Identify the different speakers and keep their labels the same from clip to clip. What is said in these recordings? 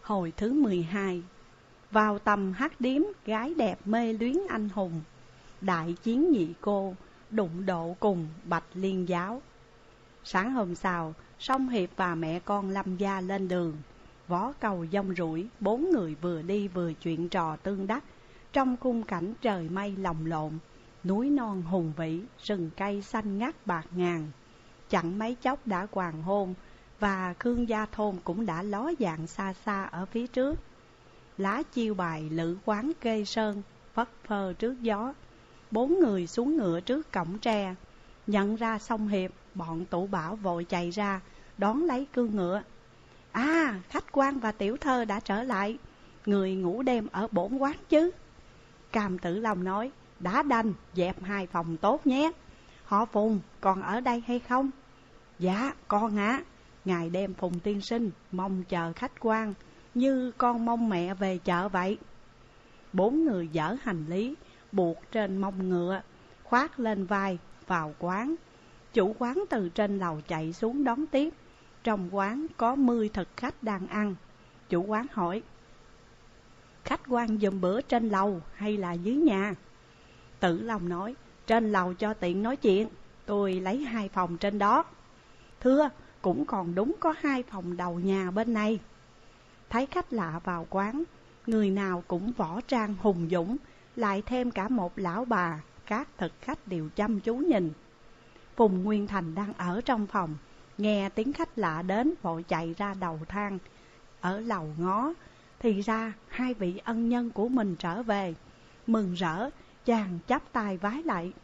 Speaker 1: Hồi thứ 12. Vào tầm hát điếm, gái đẹp mê luyến anh hùng. Đại chiến nhị cô, đụng độ cùng Bạch Liên giáo. Sáng hôm sau, Song Hiệp và mẹ con Lâm gia lên đường. Vó cầu dông rủi, 4 người vừa đi vừa chuyện trò tương đắc. Trong khung cảnh trời mây lồng lộn, núi non hùng vĩ, rừng cây xanh ngắt bạt ngàn. Chẳng mấy chốc đã hoàng hôn, và Khương Gia Thôn cũng đã ló dạng xa xa ở phía trước. Lá chiêu bài lữ quán kê sơn, phất phơ trước gió. 4 người xuống ngựa trước cổng tre. Nhận ra Song Hiệp, bọn Tủ Bảo vội chạy ra, đón lấy cương ngựa. À, khách quan và tiểu thơ đã trở lại. Người ngủ đêm ở bổn quán chứ? Cam Tử Long nói, đã đành, dẹp 2 phòng tốt nhé. Họ Phùng còn ở đây hay không? Dạ, con ạ. Ngày đêm Phùng tiên sinh mong chờ khách quan, như con mong mẹ về chợ vậy. 4 người dỡ hành lý, buộc trên mông ngựa, khoác lên vai, vào quán. Chủ quán từ trên lầu chạy xuống đón tiếp. Trong quán có 10 thực khách đang ăn. Chủ quán hỏi, khách quan giùm bữa trên lầu hay là dưới nhà? Tử Long nói, trên lầu cho tiện nói chuyện, tôi lấy 2 phòng trên đó. Thưa, cũng còn đúng có 2 phòng đầu nhà bên này. Thấy khách lạ vào quán, người nào cũng võ trang hùng dũng, lại thêm cả một lão bà, các thực khách đều chăm chú nhìn. Phùng Nguyên Thành đang ở trong phòng, nghe tiếng khách lạ đến vội chạy ra đầu thang. Ở lầu ngó, thì ra 2 vị ân nhân của mình trở về. Mừng rỡ, chàng chắp tay vái lại.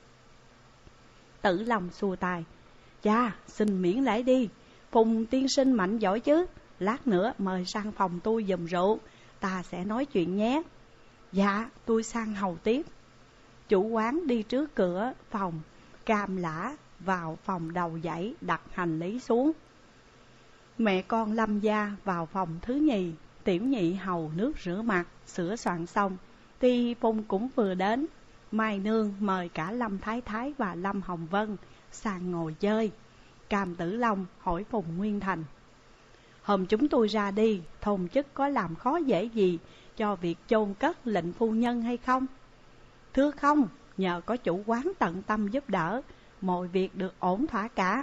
Speaker 1: Tử Long xua tay, cha, xin miễn lễ đi. Phùng tiên sinh mạnh giỏi chứ. Lát nữa mời sang phòng tôi giùm rượu, ta sẽ nói chuyện nhé. Dạ, tôi sang hầu tiếp. Chủ quán đi trước cửa phòng, cam lã vào phòng đầu dãy đặt hành lý xuống. Mẹ con Lâm gia vào phòng thứ nhì. Tiểu nhị hầu nước rửa mặt, sửa soạn xong thì Phùng cũng vừa đến. Mai nương mời cả Lâm Thái Thái và Lâm Hồng Vân sang ngồi chơi. Cam Tử Long hỏi Phùng Nguyên Thành, hôm chúng tôi ra đi, thôn chức có làm khó dễ gì cho việc chôn cất lệnh phu nhân hay không? Thưa không, nhờ có chủ quán tận tâm giúp đỡ, mọi việc được ổn thỏa cả.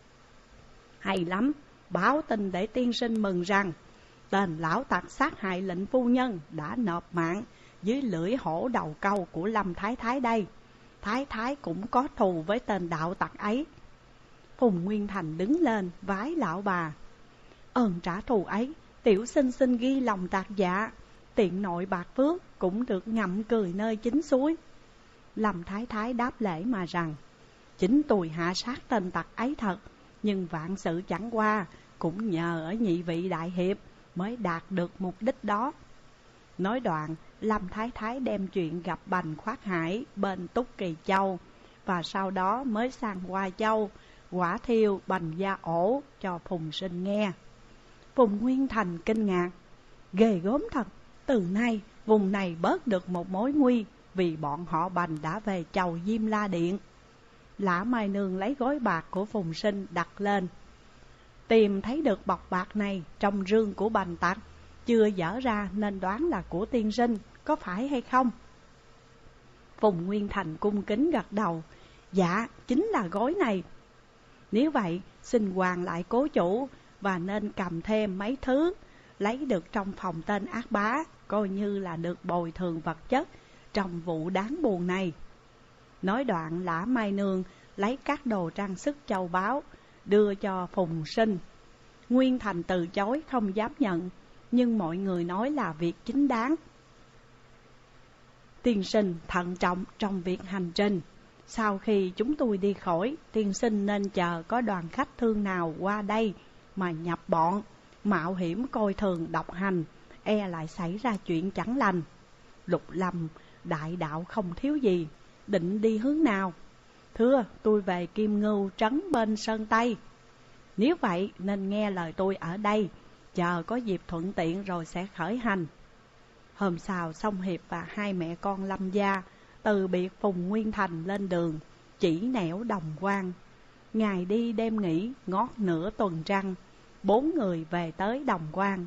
Speaker 1: Hay lắm, báo tin để tiên sinh mừng rằng tên lão tặc sát hại lệnh phu nhân đã nộp mạng dưới lưỡi hổ đầu câu của Lâm Thái Thái đây. Thái Thái cũng có thù với tên đạo tặc ấy. Phùng Nguyên Thành đứng lên vái lão bà, ơn trả thù ấy, tiểu sinh xin ghi lòng tạc dạ. Tiện nội bạc phước cũng được ngậm cười nơi chính suối. Lâm Thái Thái đáp lễ mà rằng, chính tôi hạ sát tên tặc ấy thật, nhưng vạn sự chẳng qua cũng nhờ ở nhị vị đại hiệp mới đạt được mục đích đó. Nói đoạn, Lâm Thái Thái đem chuyện gặp Bành Khoát Hải bên Túc Kỳ Châu, và sau đó mới sang Hoa Châu quả thiêu Bành Gia Ổ cho Phùng Sinh nghe. Phùng Nguyên Thành kinh ngạc, ghê gớm thật, từ nay vùng này bớt được một mối nguy, vì bọn họ Bành đã về chầu Diêm La Điện. Lã Mai Nương lấy gói bạc của Phùng Sinh đặt lên. Tìm thấy được bọc bạc này trong rương của Bành tặc, chưa dở ra nên đoán là của tiên sinh, có phải hay không? Phùng Nguyên Thành cung kính gật đầu, dạ, chính là gói này. Nếu vậy, xin hoàn lại cố chủ, và nên cầm thêm mấy thứ lấy được trong phòng tên ác bá, coi như là được bồi thường vật chất trong vụ đáng buồn này. Nói đoạn, Lã Mai Nương lấy các đồ trang sức châu báu đưa cho Phùng Sinh. Nguyên Thành từ chối không dám nhận, nhưng mọi người nói là việc chính đáng. Tiên sinh thận trọng trong việc hành trình. Sau khi chúng tôi đi khỏi, tiên sinh nên chờ có đoàn khách thương nào qua đây mà nhập bọn, mạo hiểm coi thường độc hành, e lại xảy ra chuyện chẳng lành. Lục Lâm đại đạo không thiếu gì, định đi hướng nào? Thưa, tôi về Kim Ngưu trấn bên Sơn Tây. Nếu vậy nên nghe lời tôi ở đây, chờ có dịp thuận tiện rồi sẽ khởi hành. Hôm sau, Song Hiệp và 2 mẹ con Lâm gia từ biệt Phùng Nguyên Thành lên đường, chỉ nẻo Đồng Quan. Ngày đi đêm nghỉ, ngót nửa tuần trăng, 4 người về tới Đồng Quan.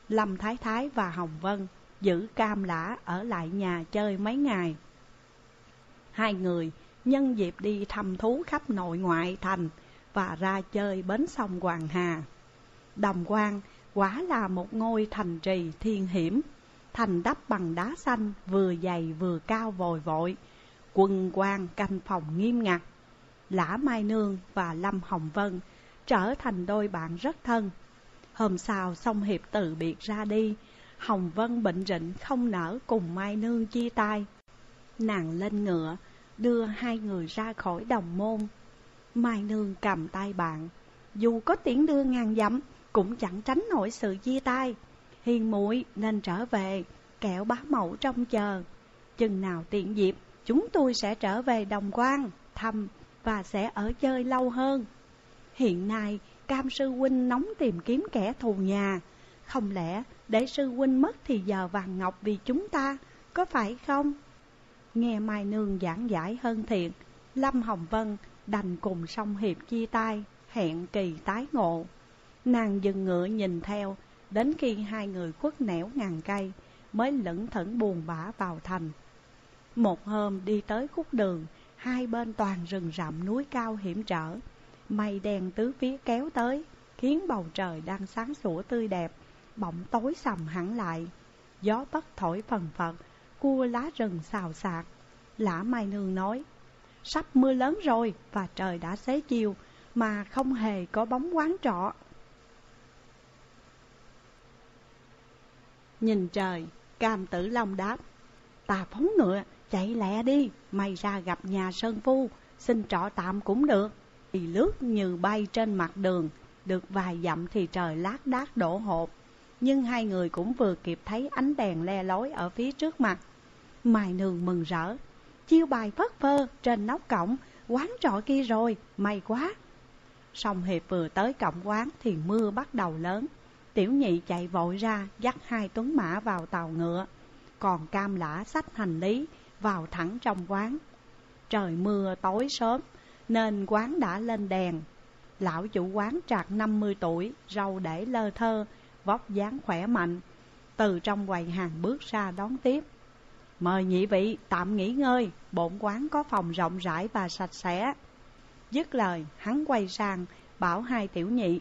Speaker 1: Lâm Thái Thái và Hồng Vân giữ Cam Lã ở lại nhà chơi mấy ngày. Hai người nhân dịp đi thăm thú khắp nội ngoại thành và ra chơi bến sông Hoàng Hà. Đồng Quan quả là một ngôi thành trì thiên hiểm, thành đắp bằng đá xanh, vừa dày vừa cao vòi vội, quân quan canh phòng nghiêm ngặt. Lã Mai Nương và Lâm Hồng Vân trở thành đôi bạn rất thân. Hôm sau Song Hiệp từ biệt ra đi, Hồng Vân bệnh rịnh không nỡ cùng Mai Nương chia tay. Nàng lên ngựa đưa hai người ra khỏi đồng môn. Mai Nương cầm tay bạn, dù có tiễn đưa ngàn dặm cũng chẳng tránh nổi sự chia tay. Hiền muội nên trở về, kẻo bá mẫu trông chờ. Chừng nào tiện dịp, chúng tôi sẽ trở về Đồng Quan thăm và sẽ ở chơi lâu hơn. Hiện nay Cam sư huynh nóng tìm kiếm kẻ thù nhà, không lẽ để sư huynh mất thì giờ vàng ngọc vì chúng ta, có phải không? Nghe Mai Nương giảng giải hơn thiện, Lâm Hồng Vân đành cùng Song Hiệp chia tay, hẹn kỳ tái ngộ. Nàng dừng ngựa nhìn theo, đến khi hai người khuất nẻo ngàn cây mới lững thững buồn bã vào thành. Một hôm đi tới khúc đường, hai bên toàn rừng rậm núi cao hiểm trở. Mây đen tứ phía kéo tới, khiến bầu trời đang sáng sủa tươi đẹp bỗng tối sầm hẳn lại. Gió bất thổi phần phật, cua lá rừng xào xạc. Lã Mai Nương nói, sắp mưa lớn rồi và trời đã xế chiều mà không hề có bóng quán trọ. Nhìn trời, Cam Tử Long đáp, ta phóng ngựa chạy lẹ đi, may ra gặp nhà sơn phu, xin trọ tạm cũng được. Thì lướt như bay trên mặt đường, được vài dặm thì trời lác đác đổ hột. Nhưng hai người cũng vừa kịp thấy ánh đèn le lói ở phía trước mặt. Mai Nương mừng rỡ, chiêu bài phất phơ trên nóc cổng, quán trọ kia rồi, may quá. Song Hiệp vừa tới cổng quán thì mưa bắt đầu lớn. Tiểu Nhị chạy vội ra dắt hai tuấn mã vào tàu ngựa, còn Cam Lã xách hành lý vào thẳng trong quán. Trời mưa tối sớm nên quán đã lên đèn. Lão chủ quán trạc 50 tuổi, râu để lơ thơ, vóc dáng khỏe mạnh, từ trong quầy hàng bước ra đón tiếp. Mời nhị vị tạm nghỉ ngơi, bổn quán có phòng rộng rãi và sạch sẽ. Dứt lời, hắn quay sang bảo hai tiểu nhị,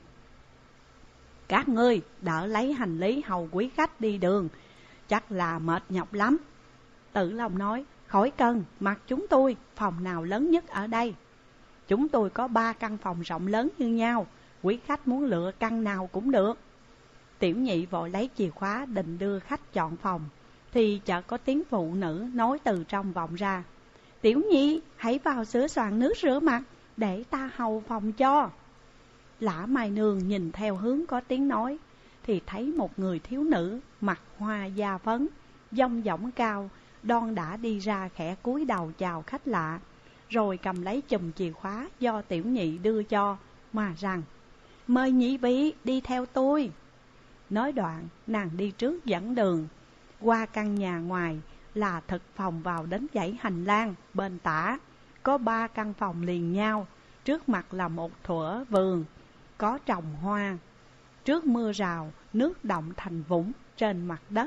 Speaker 1: các ngươi đỡ lấy hành lý hầu quý khách đi đường, chắc là mệt nhọc lắm. Tử Long nói, khỏi cần, mặc chúng tôi, phòng nào lớn nhất ở đây? Chúng tôi có 3 căn phòng rộng lớn như nhau, quý khách muốn lựa căn nào cũng được. Tiểu Nhị vội lấy chìa khóa định đưa khách chọn phòng, thì chợt có tiếng phụ nữ nói từ trong vọng ra, Tiểu Nhị hãy vào sửa soạn nước rửa mặt, để ta hầu phòng cho. Lã Mai Nương nhìn theo hướng có tiếng nói, thì thấy một người thiếu nữ mặt hoa da phấn, dong dỏng cao, đon đã đi ra khẽ cúi đầu chào khách lạ, rồi cầm lấy chùm chìa khóa do Tiểu Nhị đưa cho, mà rằng, mời nhị vị đi theo tôi. Nói đoạn, nàng đi trước dẫn đường. Qua căn nhà ngoài là thực phòng vào đến dãy hành lang, bên tả có 3 căn phòng liền nhau. Trước mặt là một thửa vườn, có trồng hoa. Trước mưa rào, nước đọng thành vũng trên mặt đất.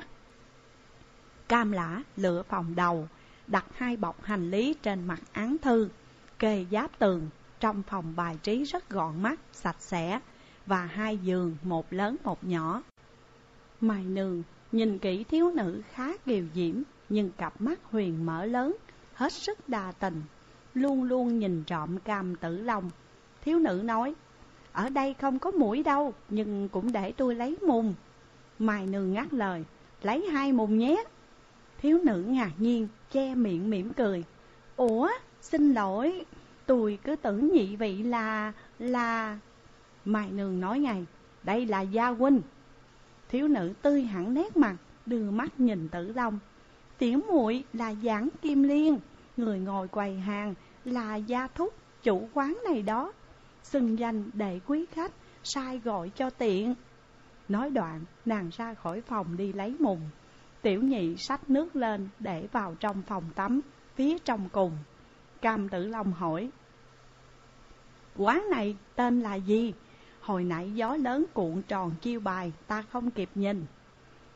Speaker 1: Cam Lã lựa phòng đầu, đặt 2 bọc hành lý trên mặt án thư, kề giáp tường. Trong phòng bài trí rất gọn mắt, sạch sẽ, và 2 giường, một lớn một nhỏ. Mai Nương nhìn kỹ thiếu nữ khá kiều diễm, nhưng cặp mắt huyền mở lớn, hết sức đa tình, luôn luôn nhìn trộm Cam Tử Long. Thiếu nữ nói, ở đây không có muỗi đâu, nhưng cũng để tôi lấy mùng. Mai Nương ngắt lời, lấy 2 mùng nhé. Thiếu nữ ngạc nhiên, che miệng mỉm cười, ủa, xin lỗi, tôi cứ tưởng nhị vị là... Mai Nương nói ngay, đây là gia huynh. Thiếu nữ tươi hẳn nét mặt, đưa mắt nhìn Tử Long, tiểu muội là Giảng Kim Liên, người ngồi quầy hàng là gia thúc chủ quán này đó, xưng danh để quý khách sai gọi cho tiện. Nói đoạn, nàng ra khỏi phòng đi lấy mùng. Tiểu Nhị xách nước lên để vào trong phòng tắm phía trong cùng. Cam Tử Long hỏi, quán này tên là gì? Hồi nãy gió lớn cuộn tròn chiêu bài, ta không kịp nhìn.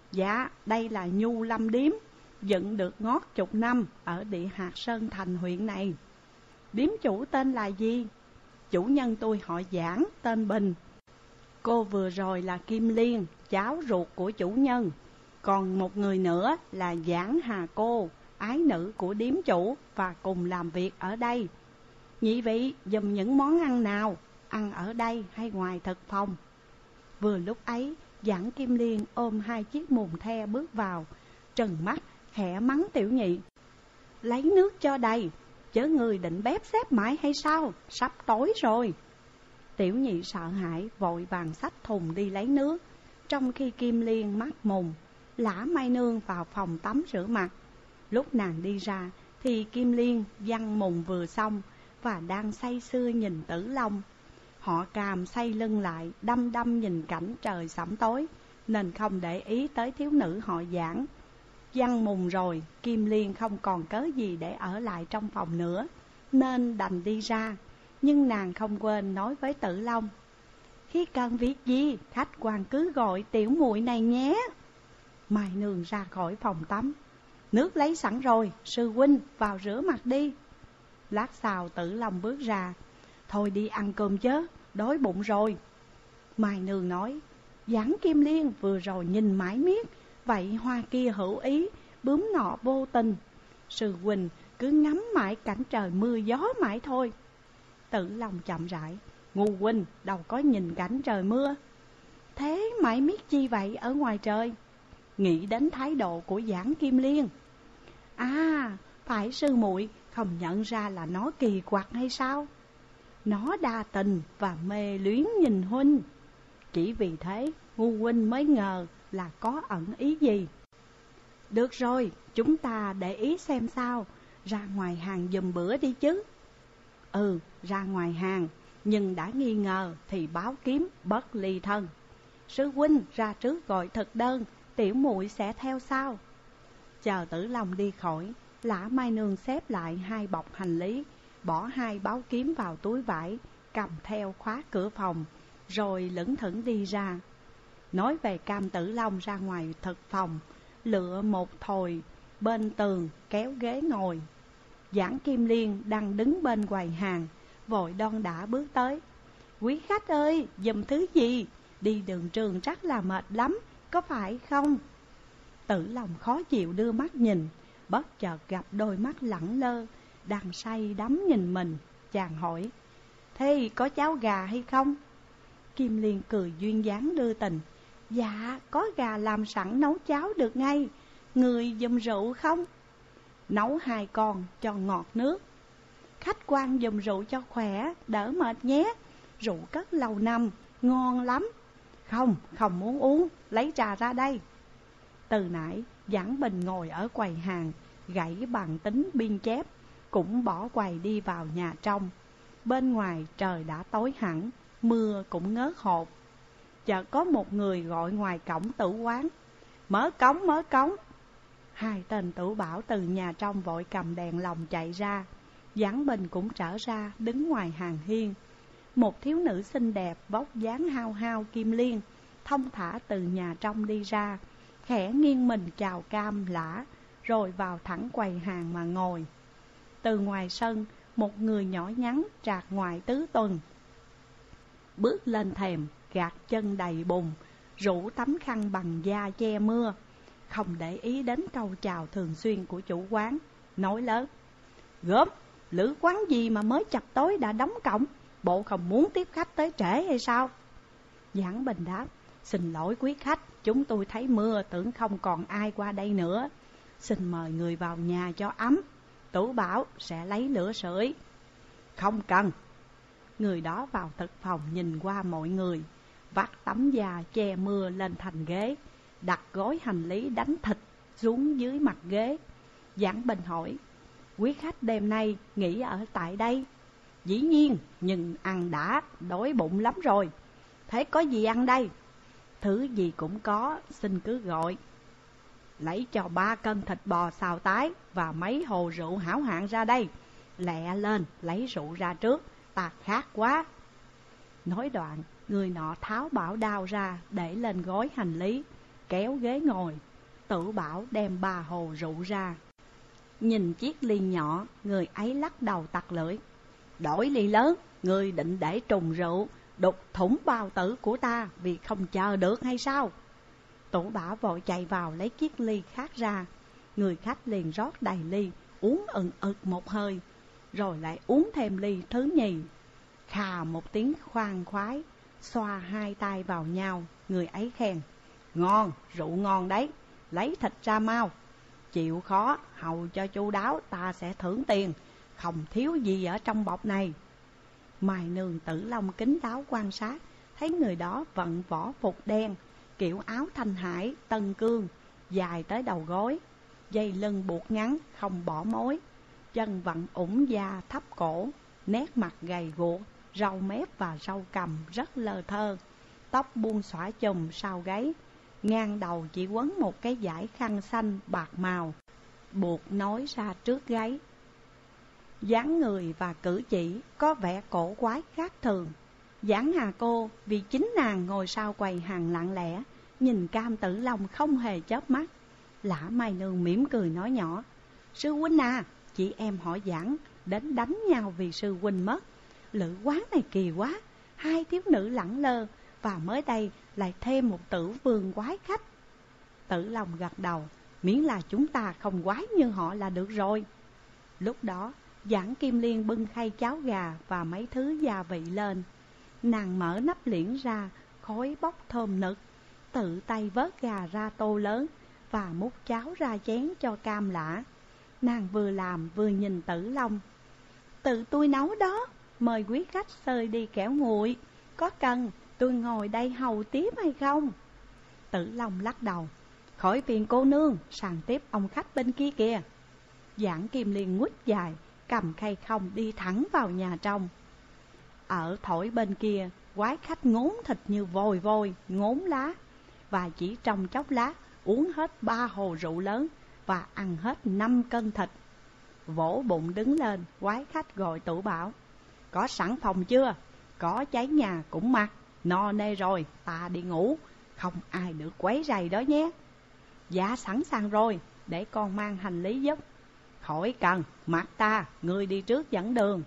Speaker 1: Dạ, đây là Nhu Lâm Điếm, dựng được ngót chục năm ở địa hạt Sơn Thành huyện này. Điếm chủ tên là gì? Chủ nhân tôi họ Giảng, tên Bình. Cô vừa rồi là Kim Liên, cháu ruột của chủ nhân. Còn một người nữa là Giảng Hà Cô, ái nữ của điếm chủ và cùng làm việc ở đây. Nhị vị dùm những món ăn nào, ăn ở đây hay ngoài thực phòng? Vừa lúc ấy, Giảng Kim Liên ôm 2 chiếc mùng the bước vào, trừng mắt khẽ mắng Tiểu Nhị: lấy nước cho đầy, chớ người định bếp xếp mãi hay sao? Sắp tối rồi. Tiểu Nhị sợ hãi vội vàng xách thùng đi lấy nước, trong khi Kim Liên mắt mùng lả Mai Nương vào phòng tắm rửa mặt. Lúc nàng đi ra thì Kim Liên văng mùng vừa xong và đang say sưa nhìn Tử Long. Họ Càm xoay lưng lại, đăm đăm nhìn cảnh trời sẫm tối, nên không để ý tới thiếu nữ họ Giảng. Văng mùng rồi, Kim Liên không còn cớ gì để ở lại trong phòng nữa, nên đành đi ra. Nhưng nàng không quên nói với Tử Long: khi cần việc gì, khách quan cứ gọi tiểu muội này nhé. Mai Nương ra khỏi phòng tắm: nước lấy sẵn rồi, sư huynh vào rửa mặt đi. Lát sau Tử Long bước ra: thôi đi ăn cơm chớ, đói bụng rồi. Mai Nương nói: Giảng Kim Liên vừa rồi nhìn mãi miết, vậy hoa kia hữu ý, bướm nọ vô tình. Sư huynh cứ ngắm mãi cảnh trời mưa gió mãi thôi. Tử Long chậm rãi: ngu huynh đâu có nhìn cảnh trời mưa. Thế mãi miết chi vậy ở ngoài trời? Nghĩ đến thái độ của Giảng Kim Liên. À, phải sư muội không nhận ra là nó kỳ quặc hay sao? Nó đa tình và mê luyến nhìn huynh. Chỉ vì thế ngu huynh mới ngờ là có ẩn ý gì. Được rồi, chúng ta để ý xem sao, ra ngoài hàng giùm bữa đi chứ. Ừ, ra ngoài hàng, nhưng đã nghi ngờ thì báo kiếm bất ly thân. Sư huynh ra trước gọi thực đơn, tiểu muội sẽ theo sau. Chờ Tử Long đi khỏi, Lã Mai Nương xếp lại 2 bọc hành lý, bỏ 2 báo kiếm vào túi vải, cầm theo khóa cửa phòng, rồi lững thững đi ra. Nói về Cam Tử Long ra ngoài thực phòng, lựa một thồi bên tường kéo ghế ngồi. Giảng Kim Liên đang đứng bên quầy hàng, vội đon đả bước tới: quý khách ơi, giùm thứ gì? Đi đường trường chắc là mệt lắm, có phải không? Tử Long khó chịu đưa mắt nhìn, bất chợt gặp đôi mắt lẳng lơ đang say đắm nhìn mình. Chàng hỏi: thế có cháo gà hay không? Kim Liên cười duyên dáng đưa tình: dạ, có gà làm sẵn nấu cháo được ngay. Người giùm rượu không? Nấu 2 con cho ngọt nước. Khách quan giùm rượu cho khỏe, đỡ mệt nhé. Rượu cất lâu năm, ngon lắm. Không muốn uống, lấy trà ra đây. Từ nãy Giảng Bình ngồi ở quầy hàng, gãy bằng tính biên chép, cũng bỏ quầy đi vào nhà trong. Bên ngoài trời đã tối hẳn, mưa cũng ngớt hột. Chợt có một người gọi ngoài cổng tử quán: mở cống, mở cống. 2 tên tử bảo từ nhà trong vội cầm đèn lồng chạy ra. Giảng Bình cũng trở ra đứng ngoài hàng hiên. Một thiếu nữ xinh đẹp vóc dáng hao hao Kim Liên thông thả từ nhà trong đi ra, khẽ nghiêng mình chào Cam Lã, rồi vào thẳng quầy hàng mà ngồi. Từ ngoài sân, một người nhỏ nhắn trạc ngoại tứ tuần bước lên thềm, gạt chân đầy bùn, rủ tấm khăn bằng da che mưa, không để ý đến câu chào thường xuyên của chủ quán, nói lớn: gớm, lữ quán gì mà mới chập tối đã đóng cổng, bộ không muốn tiếp khách tới trễ hay sao? Giảng Bình đáp: xin lỗi quý khách, chúng tôi thấy mưa tưởng không còn ai qua đây nữa, xin mời người vào nhà cho ấm. Tủ bảo sẽ lấy lửa sưởi. Không cần. Người đó vào thực phòng nhìn qua mọi người, vắt tấm da che mưa lên thành ghế, đặt gói hành lý đánh thịt xuống dưới mặt ghế. Giảng Bình hỏi: quý khách đêm nay nghỉ ở tại đây? Dĩ nhiên, nhưng ăn đã, đói bụng lắm rồi. Thế có gì ăn đây? Thứ gì cũng có, xin cứ gọi. Lấy cho 3 cân thịt bò xào tái và mấy hồ rượu hảo hạng ra đây. Lẹ lên, lấy rượu ra trước, ta khát quá. Nói đoạn, người nọ tháo bảo đao ra để lên gói hành lý, kéo ghế ngồi. Tử Bảo đem 3 hồ rượu ra. Nhìn chiếc ly nhỏ, người ấy lắc đầu tặc lưỡi. Đổi ly lớn, người định để trùng rượu, đục thủng bao tử của ta vì không chờ được hay sao? Tử Bảo vội chạy vào lấy chiếc ly khác ra. Người khách liền rót đầy ly, uống ừng ực một hơi, rồi lại uống thêm ly thứ nhì. Khà một tiếng khoan khoái, xoa 2 tay vào nhau, người ấy khen. Ngon, rượu ngon đấy, lấy thịt ra mau. Chịu khó, hầu cho chu đáo, ta sẽ thưởng tiền, không thiếu gì ở trong bọc này. Mai Nương Tử Long kín đáo quan sát, thấy người đó vận võ phục đen, kiểu áo Thanh Hải, Tân Cương, dài tới đầu gối, dây lưng buộc ngắn, không bỏ mối, chân vặn ủng da thấp cổ, nét mặt gầy guộc, râu mép và râu cằm rất lơ thơ, tóc buông xõa chùm sau gáy, ngang đầu chỉ quấn một cái dải khăn xanh bạc màu, buộc nối ra trước gáy. Dáng người và cử chỉ có vẻ cổ quái khác thường. Giảng Hà Cô vì chính nàng ngồi sau quầy hàng lặng lẽ, nhìn Cam Tử Long không hề chớp mắt. Lã Mai Nương mỉm cười nói nhỏ. Sư huynh à, chị em họ Giảng đến đánh nhau vì sư huynh mất. Lữ quán này kỳ quá, 2 thiếu nữ lẳng lơ, và mới đây lại thêm một tử vương quái khách. Tử Long gật đầu, miễn là chúng ta không quái như họ là được rồi. Lúc đó Giảng Kim Liên bưng khay cháo gà và mấy thứ gia vị lên. Nàng mở nắp liễn ra, khói bốc thơm nực, tự tay vớt gà ra tô lớn và múc cháo ra chén cho Cam Lã. Nàng vừa làm vừa nhìn Tử Long. Tự tôi nấu đó, mời quý khách xơi đi kẻo nguội, có cần tôi ngồi đây hầu tiếp hay không? Tử Long lắc đầu. Khỏi phiền cô nương, sàng tiếp ông khách bên kia kìa. Giảng Kim Liên nguýt dài, cầm khay không đi thẳng vào nhà trong. Ở thổi bên kia, quái khách ngốn thịt như vồi vôi, ngốn lá, và chỉ trong chốc lát uống hết 3 hồ rượu lớn và ăn hết 5 cân thịt. Vỗ bụng đứng lên, quái khách gọi Tử Bảo. Có sẵn phòng chưa? Có cháy nhà cũng mặc, no nê rồi, ta đi ngủ, không ai được quấy rầy đó nhé. Dạ sẵn sàng rồi, để con mang hành lý giúp. Khỏi cần, mặc ta, ngươi đi trước dẫn đường.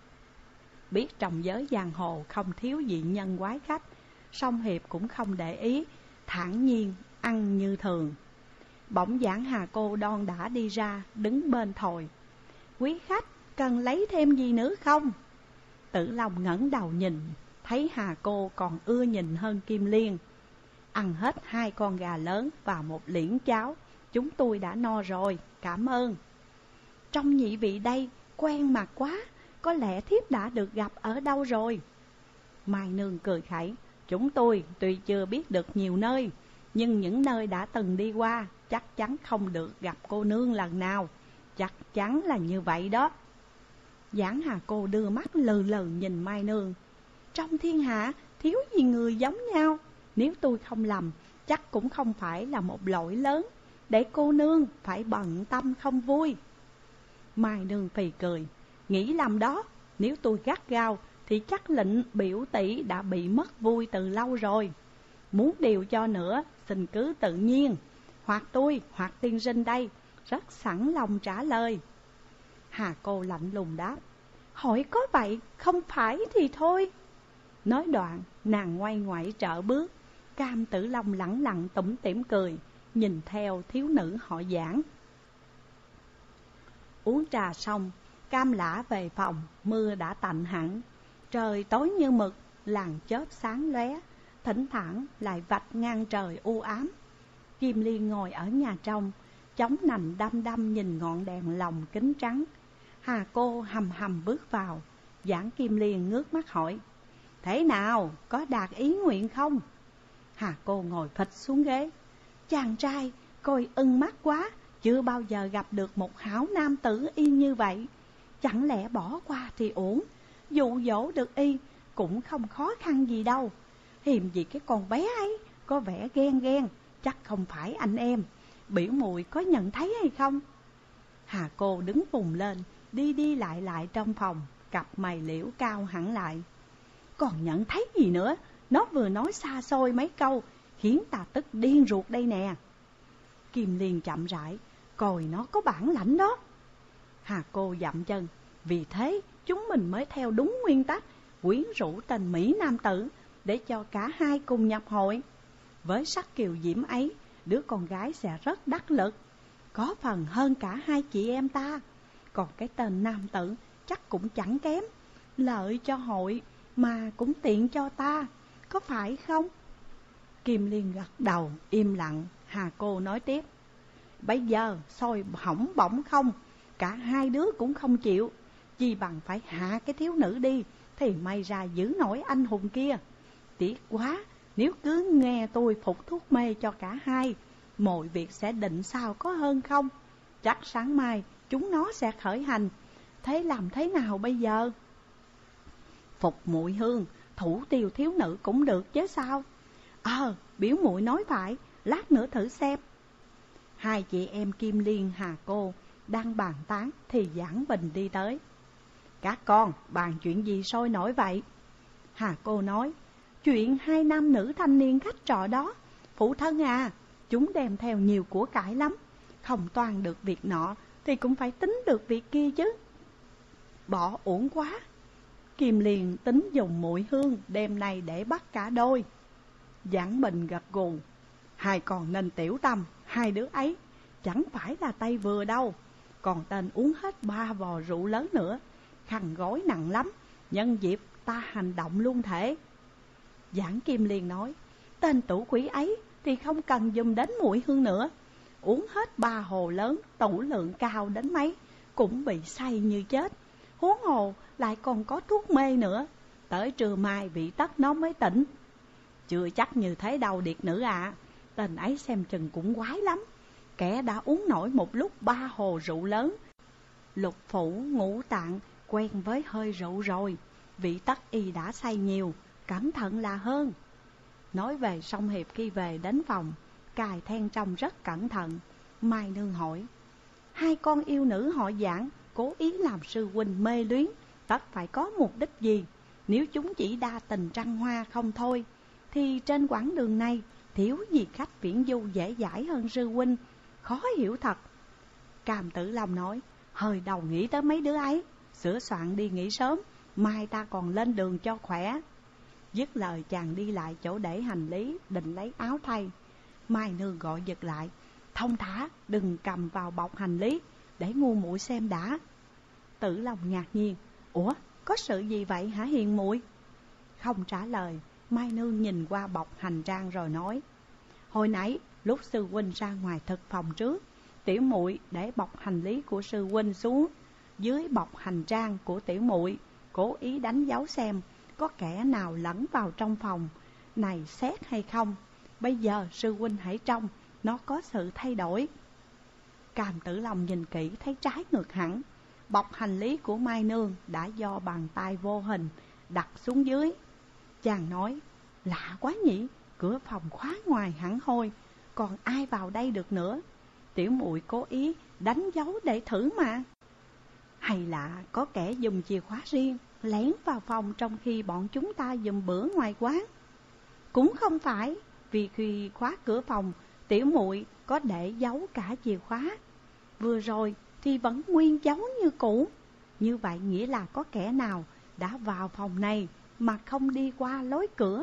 Speaker 1: Biết trong giới giang hồ không thiếu dị nhân quái khách, song Hiệp cũng không để ý, thản nhiên ăn như thường. Bỗng Giảng Hà Cô đon đã đi ra, đứng bên thồi. Quý khách cần lấy thêm gì nữa không? Tử Long ngẩng đầu nhìn, thấy Hà Cô còn ưa nhìn hơn Kim Liên. Ăn hết 2 con gà lớn và 1 liễn cháo, chúng tôi đã no rồi, cảm ơn. Trong nhị vị đây quen mặt quá, có lẽ thiếp đã được gặp ở đâu rồi? Mai Nương cười khẩy. Chúng tôi tuy chưa biết được nhiều nơi, nhưng những nơi đã từng đi qua chắc chắn không được gặp cô nương lần nào. Chắc chắn là như vậy đó. Giảng Hà Cô đưa mắt lừ lừ nhìn Mai Nương. Trong thiên hạ thiếu gì người giống nhau. Nếu tôi không lầm, chắc cũng không phải là một lỗi lớn để cô nương phải bận tâm không vui. Mai Nương phì cười. Nghĩ lầm đó, nếu tôi gắt gao thì chắc lệnh biểu tỷ đã bị mất vui từ lâu rồi. Muốn điều cho nữa, xin cứ tự nhiên. Hoặc tôi, hoặc tiên sinh đây, rất sẵn lòng trả lời. Hà Cô lạnh lùng đáp. Hỏi có vậy, không phải thì thôi. Nói đoạn, nàng ngoay ngoại trợ bước. Cam Tử Long lẳng lặng tủm tỉm cười, nhìn theo thiếu nữ họ Giảng. Uống trà xong, Cam Lã về phòng, mưa đã tạnh hẳn. Trời tối như mực, làn chớp sáng lóe, thỉnh thoảng lại vạch ngang trời u ám. Kim Liên ngồi ở nhà trong, chống nằm đăm đăm nhìn ngọn đèn lồng kính trắng. Hà Cô hầm hầm bước vào. Giảng Kim Liên ngước mắt hỏi. Thế nào, có đạt ý nguyện không? Hà Cô ngồi phịch xuống ghế. Chàng trai, coi ưng mắt quá, chưa bao giờ gặp được một hảo nam tử y như vậy. Chẳng lẽ bỏ qua thì ổn, dụ dỗ được y cũng không khó khăn gì đâu. Hiềm gì cái con bé ấy, có vẻ ghen ghen, chắc không phải anh em. Biểu muội có nhận thấy hay không? Hà Cô đứng vùng lên, đi đi lại lại trong phòng, cặp mày liễu cao hẳn lại. Còn nhận thấy gì nữa? Nó vừa nói xa xôi mấy câu, khiến ta tức điên ruột đây nè. Kim Liên chậm rãi, coi nó có bản lãnh đó. Hà Cô dậm chân, vì thế chúng mình mới theo đúng nguyên tắc quyến rũ tên Mỹ nam tử để cho cả hai cùng nhập hội. Với sắc kiều diễm ấy, đứa con gái sẽ rất đắc lực, có phần hơn cả hai chị em ta. Còn cái tên nam tử chắc cũng chẳng kém, lợi cho hội mà cũng tiện cho ta, có phải không? Kim Liên gật đầu im lặng. Hà Cô nói tiếp, bây giờ soi hỏng bỏng không, cả hai đứa cũng không chịu, chỉ bằng phải hạ cái thiếu nữ đi thì may ra giữ nổi anh hùng kia. Tiếc quá, nếu cứ nghe tôi phục thuốc mê cho cả hai, mọi việc sẽ định sao có hơn không? Chắc sáng mai chúng nó sẽ khởi hành, thế làm thế nào bây giờ? Phục muội Hương, thủ tiêu thiếu nữ cũng được chứ sao? Biểu muội nói phải, lát nữa thử xem. Hai chị em Kim Liên, Hà Cô đang bàn tán thì Giảng Bình đi tới. Các con bàn chuyện gì sôi nổi vậy? Hà Cô nói, chuyện hai nam nữ thanh niên khách trọ đó. Phụ thân à, chúng đem theo nhiều của cải lắm, không toan được việc nọ thì cũng phải tính được việc kia chứ. Bỏ uổng quá. Kim Liên tính dùng muội Hương đêm nay để bắt cả đôi. Giảng Bình gật gù, hai con nên tiểu tâm, hai đứa ấy chẳng phải là tay vừa đâu. Còn tên uống hết 3 vò rượu lớn nữa, khăn gối nặng lắm, nhân dịp ta hành động luôn thể. Giảng Kim Liên nói, tên tủ quỷ ấy thì không cần dùng đến muội Hương nữa. Uống hết 3 hồ lớn, tủ lượng cao đến mấy, cũng bị say như chết. Huống hồ lại còn có thuốc mê nữa, tới trưa mai bị tất nó mới tỉnh. Chưa chắc như thế đâu điệt nữ ạ. Tên ấy xem chừng cũng quái lắm. Kẻ đã uống nổi một lúc 3 hồ rượu lớn, lục phủ ngũ tạng quen với hơi rượu rồi, vị tất y đã say nhiều, cẩn thận là hơn. Nói về Song Hiệp khi về đến phòng, cài then trông rất cẩn thận. Mai Nương hỏi, hai con yêu nữ họ Giảng cố ý làm sư huynh mê luyến, tất phải có mục đích gì? Nếu chúng chỉ đa tình trăng hoa không thôi, thì trên quãng đường này thiếu gì khách viễn du dễ dãi hơn sư huynh, khó hiểu thật. Cam Tử Long nói, hơi đầu nghĩ tới mấy đứa ấy, sửa soạn đi nghỉ sớm, mai ta còn lên đường cho khỏe. Dứt lời chàng đi lại chỗ để hành lý, định lấy áo thay. Mai Nương gọi giật lại, thông thả, đừng cầm vào bọc hành lý, để ngu muội xem đã. Tử Long ngạc nhiên, ủa, có sự gì vậy hả hiền muội? Không trả lời, Mai Nương nhìn qua bọc hành trang rồi nói, hồi nãy lúc sư huynh ra ngoài thực phòng trước, tiểu muội để bọc hành lý của sư huynh xuống dưới bọc hành trang của tiểu muội, cố ý đánh dấu xem có kẻ nào lẫn vào trong phòng này xét hay không. Bây giờ sư huynh hãy trông nó có sự thay đổi. Cam Tử Long nhìn kỹ thấy trái ngược hẳn. Bọc hành lý của Mai Nương đã do bàn tay vô hình đặt xuống dưới. Chàng nói, lạ quá nhỉ, cửa phòng khóa ngoài hẳn hoi, còn ai vào đây được nữa? Tiểu muội cố ý đánh dấu để thử mà. Hay là có kẻ dùng chìa khóa riêng lén vào phòng trong khi bọn chúng ta dùng bữa ngoài quán? Cũng không phải, vì khi khóa cửa phòng, tiểu muội có để giấu cả chìa khóa. Vừa rồi thì vẫn nguyên dấu như cũ. Như vậy nghĩa là có kẻ nào đã vào phòng này mà không đi qua lối cửa.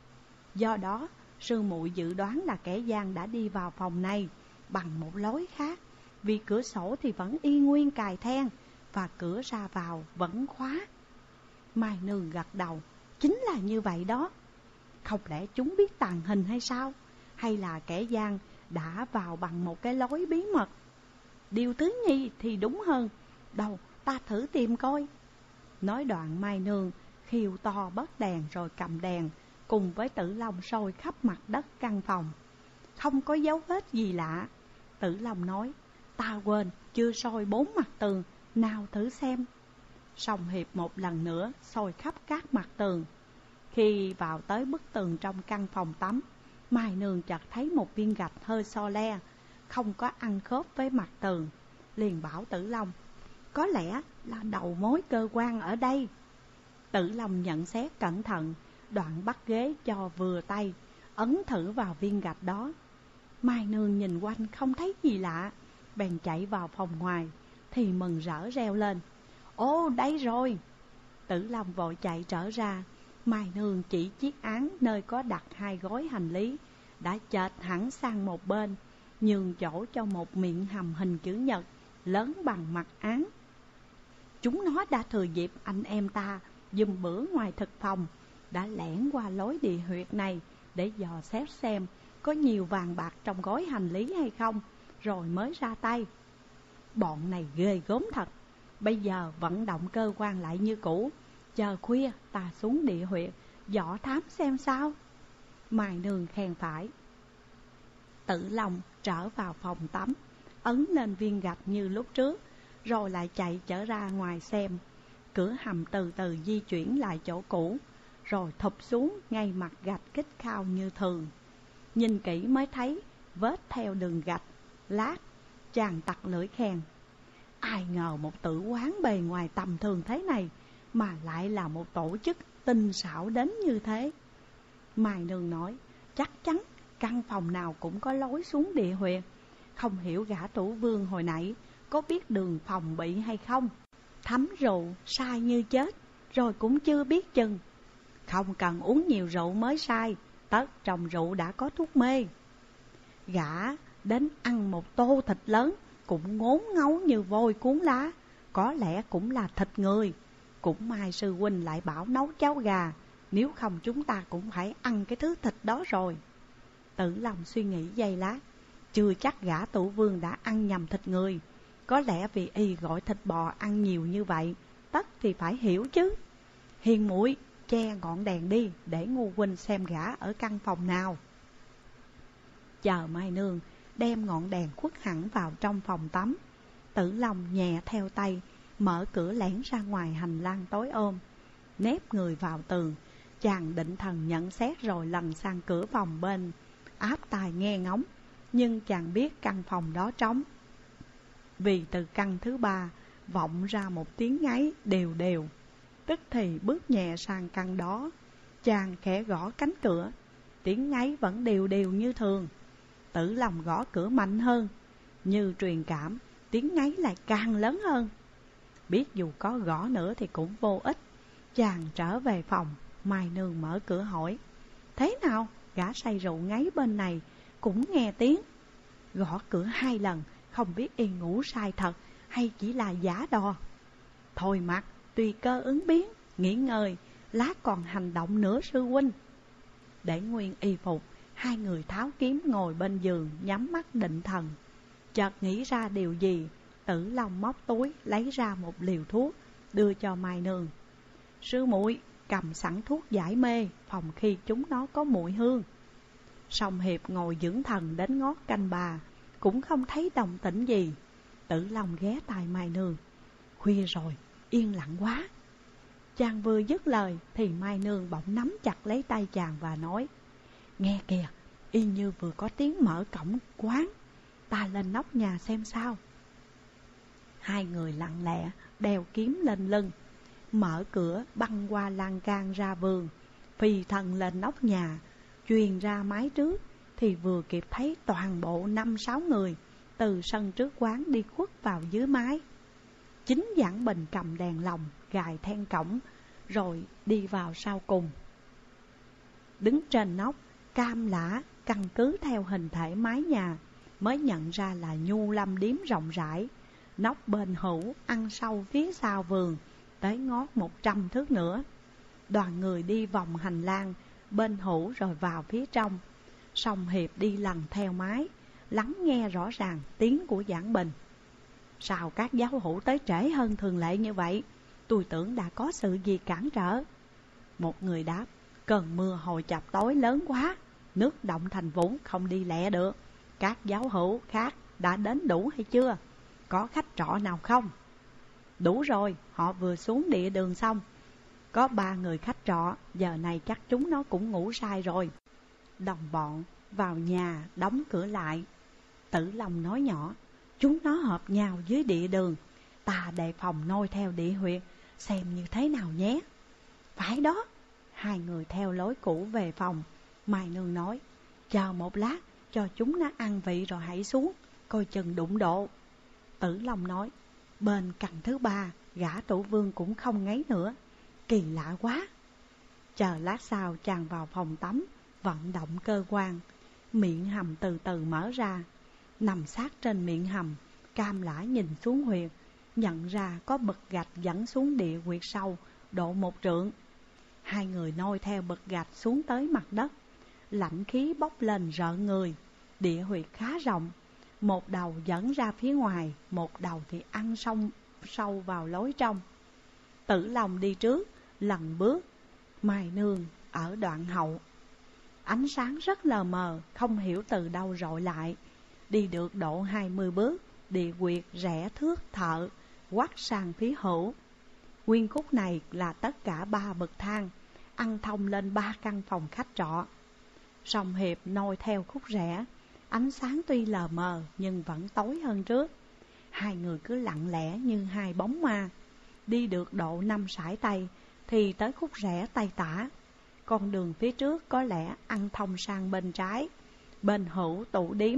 Speaker 1: Do đó, sư muội dự đoán là kẻ gian đã đi vào phòng này bằng một lối khác, vì cửa sổ thì vẫn y nguyên cài then và cửa ra vào vẫn khóa. Mai Nương gật đầu, chính là như vậy đó. Không lẽ chúng biết tàng hình hay sao? Hay là kẻ gian đã vào bằng một cái lối bí mật? Điều thứ nhì thì đúng hơn. Đâu, ta thử tìm coi. Nói đoạn Mai Nương khiêu to bớt đèn rồi cầm đèn, cùng với Tử Long soi khắp mặt đất căn phòng. Không có dấu vết gì lạ. Tử Long nói, ta quên chưa soi 4 mặt tường, nào thử xem. Song Hiệp một lần nữa soi khắp các mặt tường. Khi vào tới bức tường trong căn phòng tắm, Mai Nương chợt thấy một viên gạch hơi so le, không có ăn khớp với mặt tường. Liền bảo Tử Long, có lẽ là đầu mối cơ quan ở đây. Tử Long nhận xét cẩn thận, đoạn bắt ghế cho vừa tay, ấn thử vào viên gạch đó. Mai Nương nhìn quanh không thấy gì lạ, bèn chạy vào phòng ngoài, thì mừng rỡ reo lên: "Ô, đây rồi!" Tử Long vội chạy trở ra. Mai Nương chỉ chiếc án nơi có đặt 2 gói hành lý đã chệch hẳn sang một bên, nhường chỗ cho một miệng hầm hình chữ nhật lớn bằng mặt án. Chúng nó đã thừa dịp anh em ta dùm bữa ngoài thực phòng, đã lẻn qua lối địa huyệt này để dò xét xem có nhiều vàng bạc trong gói hành lý hay không, rồi mới ra tay. Bọn này ghê gớm thật. Bây giờ vận động cơ quan lại như cũ, chờ khuya ta xuống địa huyệt dò thám xem sao. Mai Nương khen phải. Tử Long trở vào phòng tắm, ấn lên viên gạch như lúc trước, rồi lại chạy trở ra ngoài xem. Cửa hầm từ từ di chuyển lại chỗ cũ, rồi thụp xuống ngay mặt gạch kích khao như thường. Nhìn kỹ mới thấy vết theo đường gạch. Lát chàng tặc lưỡi khen: ai ngờ một tử quán bề ngoài tầm thường thế này mà lại là một tổ chức tinh xảo đến như thế. Mai Nương nói: chắc chắn căn phòng nào cũng có lối xuống địa huyệt. Không hiểu gã tủ vương hồi nãy có biết đường phòng bị hay không. Thấm rượu sai như chết, rồi cũng chưa biết chừng. Không cần uống nhiều rượu mới sai, tất trong rượu đã có thuốc mê. Gã đến ăn một tô thịt lớn cũng ngốn ngấu như vôi cuốn lá, có lẽ cũng là thịt người. Cũng may sư huynh lại bảo nấu cháo gà, nếu không chúng ta cũng phải ăn cái thứ thịt đó rồi. Tử Long suy nghĩ giây lát, chưa chắc gã tủ vương đã ăn nhầm thịt người. Có lẽ vì y gọi thịt bò ăn nhiều như vậy, tất thì phải hiểu chứ. Hiền muội che ngọn đèn đi, để Ngu huynh xem gã ở căn phòng nào. Chờ Mai Nương đem ngọn đèn khuất hẳn vào trong phòng tắm. Tử Long nhẹ theo tay, mở cửa lẻn ra ngoài hành lang tối ôm, nép người vào tường. Chàng định thần nhận xét rồi lần sang cửa phòng bên, áp tai nghe ngóng. Nhưng chàng biết căn phòng đó trống, vì từ căn thứ 3 vọng ra một tiếng ngáy đều đều. Tức thì bước nhẹ sang căn đó, chàng khẽ gõ cánh cửa, tiếng ngáy vẫn đều đều như thường. Tử Long gõ cửa mạnh hơn, như truyền cảm, tiếng ngáy lại càng lớn hơn. Biết dù có gõ nữa thì cũng vô ích, chàng trở về phòng. Mai Nương mở cửa hỏi: thế nào, gã say rượu ngáy bên này cũng nghe tiếng. Gõ cửa 2 lần, không biết y ngủ sai thật hay chỉ là giả đò. Thôi mặc, tùy cơ ứng biến, nghỉ ngơi, lát còn hành động nữa sư huynh. Để nguyên y phục, 2 người tháo kiếm ngồi bên giường, nhắm mắt định thần. Chợt nghĩ ra điều gì, Tử Long móc túi lấy ra một liều thuốc, đưa cho Mai Nương. Sư muội cầm sẵn thuốc giải mê, phòng khi chúng nó có mùi hương. Song Hiệp ngồi dưỡng thần đến ngót canh 3, cũng không thấy động tĩnh gì. Tử Long ghé tai Mai Nương: khuya rồi, yên lặng quá. Chàng vừa dứt lời thì Mai Nương bỗng nắm chặt lấy tay chàng và nói: nghe kìa, y như vừa có tiếng mở cổng quán, ta lên nóc nhà xem sao. 2 người lặng lẽ đeo kiếm lên lưng, mở cửa băng qua lan can ra vườn, phi thân lên nóc nhà, truyền ra mái trước thì vừa kịp thấy toàn bộ 5-6 người từ sân trước quán đi khuất vào dưới mái. Chính Giảng Bình cầm đèn lồng gài then cổng rồi đi vào sau cùng. Đứng trên nóc, cam lã căn cứ theo hình thể mái nhà, mới nhận ra là Nhu Lâm điếm rộng rãi. Nóc bên hữu ăn sâu phía sau vườn tới ngót 100 thước nữa. Đoàn người đi vòng hành lang bên hữu rồi vào phía trong. Song Hiệp đi lần theo mái, lắng nghe rõ ràng tiếng của Giảng Bình. Sao các giáo hữu tới trễ hơn thường lệ như vậy? Tôi tưởng đã có sự gì cản trở. Một người đáp: cơn mưa hồi chập tối lớn quá, nước động thành vũng không đi lẹ được. Các giáo hữu khác đã đến đủ hay chưa? Có khách trọ nào không? Đủ rồi, họ vừa xuống địa đường xong. Có 3 người khách trọ, giờ này chắc chúng nó cũng ngủ sai rồi. Đồng bọn vào nhà đóng cửa lại. Tử Long nói nhỏ: chúng nó hợp nhau dưới địa đường, ta đề phòng noi theo địa huyệt xem như thế nào nhé. Phải đó. 2 người theo lối cũ về phòng. Mai Nương nói, chờ một lát, cho chúng nó ăn vị rồi hãy xuống, coi chừng đụng độ. Tử Long nói, bên căn thứ ba, gã tổ vương cũng không ngáy nữa, kỳ lạ quá. Chờ lát sau chàng vào phòng tắm, vận động cơ quan, miệng hầm từ từ mở ra. Nằm sát trên miệng hầm, Cam Lã nhìn xuống huyệt, nhận ra có bậc gạch dẫn xuống địa huyệt sâu, độ 1 trượng. Hai người noi theo bậc gạch xuống tới mặt đất. Lạnh khí bốc lên rợn người. Địa huyệt khá rộng, một đầu dẫn ra phía ngoài, một đầu thì ăn sâu vào lối trong. Tử Long đi trước, lần bước, Mai Nương ở đoạn hậu. Ánh sáng rất lờ mờ, không hiểu từ đâu rọi lại. Đi được độ 20 bước, địa huyệt rẽ thước thợ, quắt sang phía hữu. Nguyên khúc này là tất cả 3 bậc thang, ăn thông lên 3 căn phòng khách trọ. Song Hiệp noi theo khúc rẽ, ánh sáng tuy lờ mờ nhưng vẫn tối hơn trước. Hai người cứ lặng lẽ như hai bóng ma. Đi được độ 5 sải tay thì tới khúc rẽ tay tả. Con đường phía trước có lẽ ăn thông sang bên trái, bên hữu tủ điếm.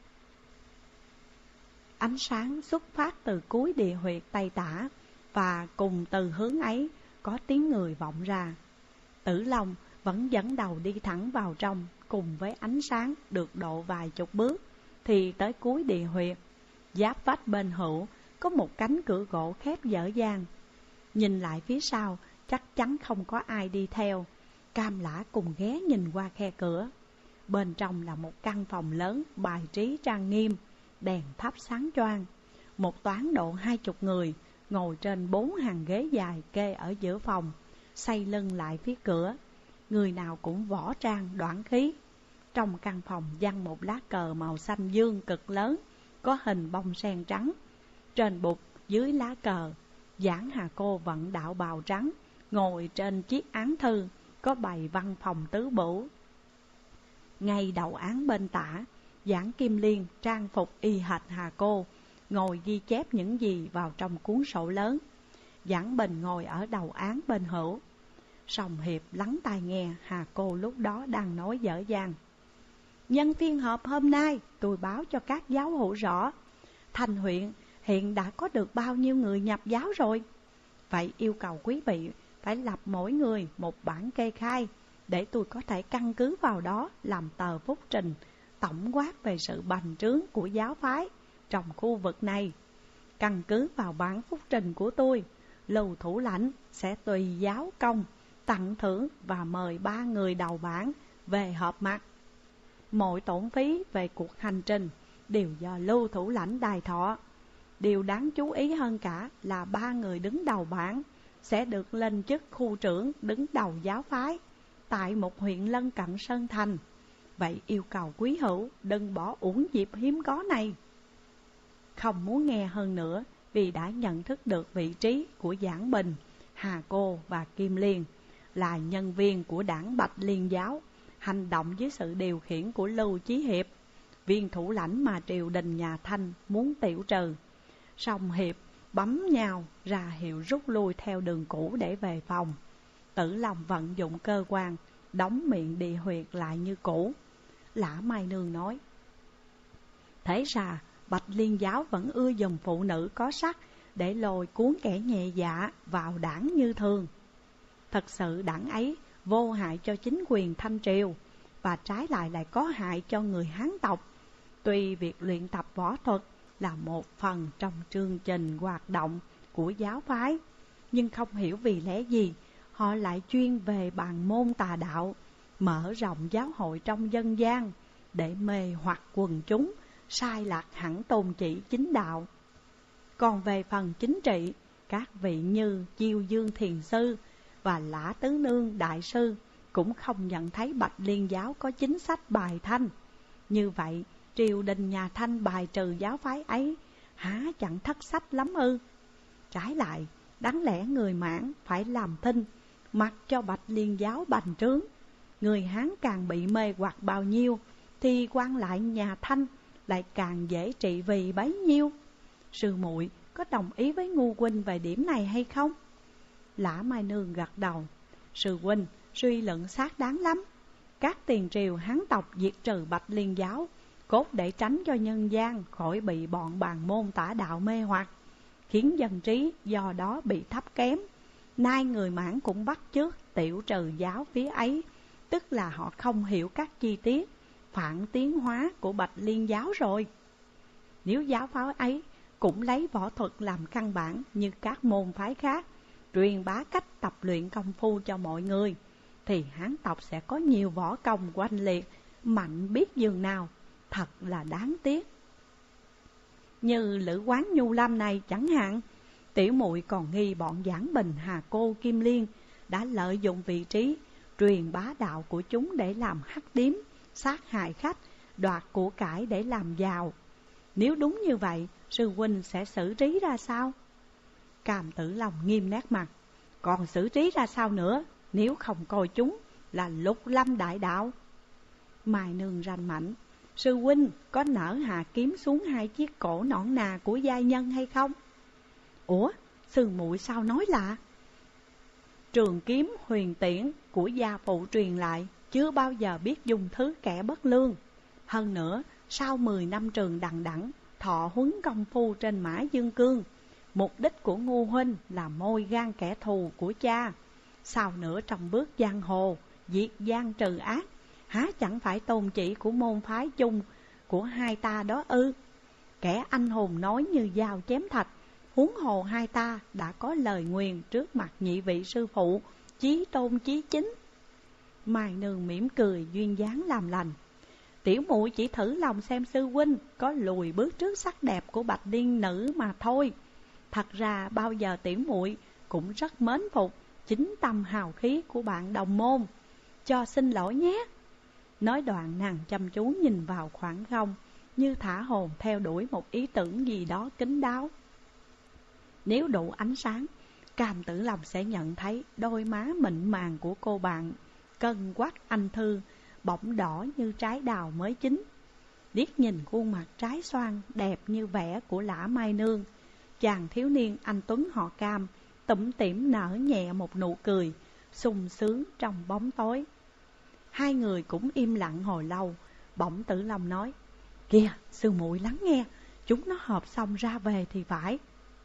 Speaker 1: Ánh sáng xuất phát từ cuối địa huyệt tay tả, và cùng từ hướng ấy có tiếng người vọng ra. Tử Long vẫn dẫn đầu đi thẳng vào trong, cùng với ánh sáng được độ vài chục bước thì tới cuối địa huyệt. Giáp vách bên hữu có một cánh cửa gỗ khép dở dang. Nhìn lại phía sau chắc chắn không có ai đi theo. Cam Lã cùng ghé nhìn qua khe cửa. Bên trong là một căn phòng lớn bài trí trang nghiêm, đèn thắp sáng choang. Một toán độ 20 người ngồi trên 4 hàng ghế dài kê ở giữa phòng, xoay lưng lại phía cửa. Người nào cũng võ trang đoản khí. Trong căn phòng giăng một lá cờ màu xanh dương cực lớn, có hình bông sen trắng. Trên bục dưới lá cờ, Giảng Hà Cô vận đạo bào trắng, ngồi trên chiếc án thư, có bày văn phòng tứ bửu. Ngay đầu án bên tả, Giảng Kim Liên trang phục y hệt Hà Cô, ngồi ghi chép những gì vào trong cuốn sổ lớn. Giảng Bình ngồi ở đầu án bên hữu. Song Hiệp lắng tai nghe Hà Cô lúc đó đang nói dở dang. Nhân phiên họp hôm nay, tôi báo cho các giáo hữu rõ, thành huyện hiện đã có được bao nhiêu người nhập giáo rồi. Vậy yêu cầu quý vị phải lập mỗi người một bản kê khai, để tôi có thể căn cứ vào đó làm tờ phúc trình tổng quát về sự bành trướng của giáo phái trong khu vực này. Căn cứ vào bản phúc trình của tôi, Lưu thủ lãnh sẽ tùy giáo công tặng thưởng và mời 3 người đầu bản về họp mặt. Mọi tổn phí về cuộc hành trình đều do Lưu thủ lãnh đài thọ. Điều đáng chú ý hơn cả là 3 người đứng đầu bản sẽ được lên chức khu trưởng đứng đầu giáo phái tại một huyện lân cận Sơn Thành. Vậy yêu cầu quý hữu đừng bỏ uổng dịp hiếm có này. Không muốn nghe hơn nữa, vì đã nhận thức được vị trí của Giảng Bình, Hà Cô và Kim Liên là nhân viên của đảng Bạch Liên giáo, hành động dưới sự điều khiển của Lưu Chí Hiệp, viên thủ lãnh mà triều đình nhà Thanh muốn tiểu trừ. Song Hiệp bấm nhau ra hiệu rút lui theo đường cũ để về phòng. Tử Long vận dụng cơ quan, đóng miệng địa huyệt lại như cũ. Lã Mai Nương nói, thế ra Bạch Liên giáo vẫn ưa dùng phụ nữ có sắc để lôi cuốn kẻ nhẹ dạ vào đảng như thường. Thật sự đảng ấy vô hại cho chính quyền Thanh triều, và trái lại lại có hại cho người Hán tộc. Tuy việc luyện tập võ thuật là một phần trong chương trình hoạt động của giáo phái, nhưng không hiểu vì lẽ gì họ lại chuyên về bàn môn tà đạo, mở rộng giáo hội trong dân gian để mê hoặc quần chúng, sai lạc hẳn tôn chỉ chính đạo. Còn về phần chính trị, các vị như Chiêu Dương Thiền Sư và Lã Tứ Nương Đại Sư cũng không nhận thấy Bạch Liên giáo có chính sách bài thanh. Như vậy, triều đình nhà Thanh bài trừ giáo phái ấy há chẳng thất sách lắm ư? Trái lại, đáng lẽ người Mãn phải làm thinh, mặc cho Bạch Liên giáo bành trướng. Người Hán càng bị mê hoặc bao nhiêu, thì quan lại nhà Thanh lại càng dễ trị vì bấy nhiêu. Sư muội có đồng ý với Ngu huynh về điểm này hay không? Lã Mai Nương gật đầu. Sư huynh suy luận xác đáng lắm. các tiền triều Hán tộc diệt trừ Bạch Liên giáo, cốt để tránh cho nhân gian khỏi bị bọn bàn môn tả đạo mê hoặc, khiến dân trí do đó bị thấp kém. Nay người Mãn cũng bắt chước tiểu trừ giáo phía ấy, tức là họ không hiểu các chi tiết phản tiến hóa của Bạch Liên giáo rồi. Nếu giáo phái ấy cũng lấy võ thuật làm căn bản như các môn phái khác, truyền bá cách tập luyện công phu cho mọi người, thì Hán tộc sẽ có nhiều võ công oanh liệt, mạnh biết dường nào, thật là đáng tiếc. Như Lữ Quán Nhu Lam này chẳng hạn, tiểu muội còn nghi bọn Giảng Bình, Hà Cô, Kim Liên đã lợi dụng vị trí truyền bá đạo của chúng để làm hắc điếm, sát hại khách, đoạt của cải để làm giàu. Nếu đúng như vậy, sư huynh sẽ xử trí ra sao? Càm Tử Long nghiêm nét mặt. Còn xử trí ra sao nữa, nếu không coi chúng là lục lâm đại đạo? Mai Nương rành mảnh. Sư huynh có nỡ hạ kiếm xuống hai chiếc cổ nõn nà của giai nhân hay không? Ủa, sư muội sao nói lạ? Trường kiếm huyền tiễn của gia phụ truyền lại, chưa bao giờ biết dùng thứ kẻ bất lương. Hơn nữa, sau 10 năm trường đằng đẵng thọ huấn công phu trên Mã Dương Cương, mục đích của Ngô huynh là môi gan kẻ thù của cha. Sao nữa trong bước giang hồ, diệt gian trừ ác, há chẳng phải tôn chỉ của môn phái chung của hai ta đó ư? Kẻ anh hùng nói như dao chém thạch, huống hồ hai ta đã có lời nguyền trước mặt nhị vị sư phụ, chí tôn chí chính. Mai Nương mỉm cười duyên dáng làm lành. Tiểu muội chỉ thử lòng xem sư huynh có lùi bước trước sắc đẹp của Bạch Liên nữ mà thôi. Thật ra bao giờ tiểu muội cũng rất mến phục chính tâm hào khí của bạn đồng môn. Cho xin lỗi nhé. Nói đoạn nàng chăm chú nhìn vào khoảng không, như thả hồn theo đuổi một ý tưởng gì đó kín đáo. Nếu đủ ánh sáng, Cam Tử Long sẽ nhận thấy đôi má mịn màng của cô bạn cân quắc anh thư, bỗng đỏ như trái đào mới chín. Liếc nhìn khuôn mặt trái xoan đẹp như vẽ của Lã Mai Nương, chàng thiếu niên anh tuấn họ Cam tủm tỉm nở nhẹ một nụ cười sung sướng trong bóng tối. Hai người cũng im lặng hồi lâu. Bỗng Tử Long nói: Kìa, sư muội lắng nghe, chúng nó họp xong ra về thì phải.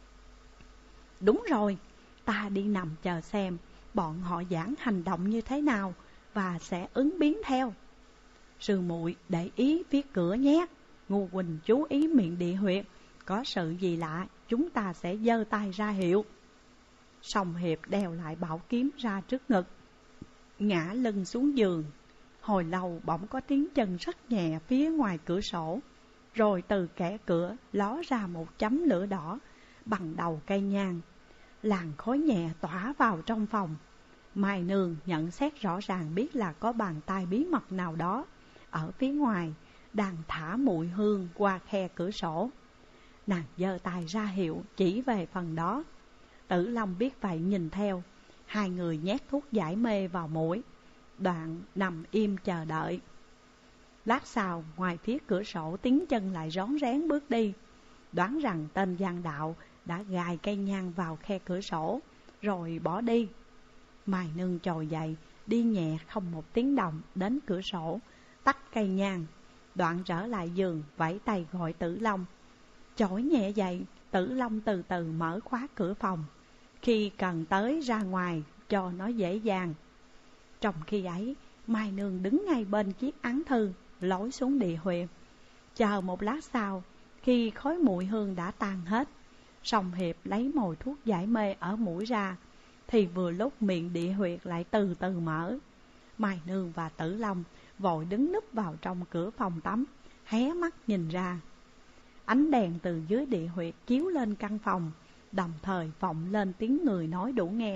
Speaker 1: Đúng rồi, ta đi nằm chờ xem bọn họ giảng hành động như thế nào và sẽ ứng biến theo. Sư muội để ý phía cửa nhé. Ngô huynh chú ý miệng địa huyệt, có sự gì lạ chúng ta sẽ giơ tay ra hiệu. Song Hiệp đeo lại bảo kiếm ra trước ngực, ngã lưng xuống giường. Hồi lâu bỗng có tiếng chân rất nhẹ phía ngoài cửa sổ, rồi từ kẽ cửa ló ra một chấm lửa đỏ bằng đầu cây nhang. Làn khói nhẹ tỏa vào trong phòng. Mai Nương nhận xét rõ ràng biết là có bàn tay bí mật nào đó ở phía ngoài đang thả mùi hương qua khe cửa sổ. Nàng giơ tay ra hiệu chỉ về phần đó. Tử Long biết vậy nhìn theo. Hai người nhét thuốc giải mê vào mũi, đoạn nằm im chờ đợi. Lát sau, ngoài phía cửa sổ tiếng chân lại rón rén bước đi. Đoán rằng tên gian đạo đã gài cây nhang vào khe cửa sổ rồi bỏ đi. Mai Nương trồi dậy, đi nhẹ không một tiếng động đến cửa sổ, tắt cây nhang, đoạn trở lại giường vẫy tay gọi Tử Long. Chổi nhẹ dậy, Tử Long từ từ mở khóa cửa phòng, khi cần tới ra ngoài cho nó dễ dàng. Trong khi ấy, Mai Nương đứng ngay bên chiếc án thư, lối xuống địa huyệt. Chờ một lát sau, khi khói mùi hương đã tan hết, Song Hiệp lấy mồi thuốc giải mê ở mũi ra, thì vừa lúc miệng địa huyệt lại từ từ mở. Mai Nương và Tử Long vội đứng núp vào trong cửa phòng tắm, hé mắt nhìn ra. Ánh đèn từ dưới địa huyệt chiếu lên căn phòng, đồng thời vọng lên tiếng người nói đủ nghe.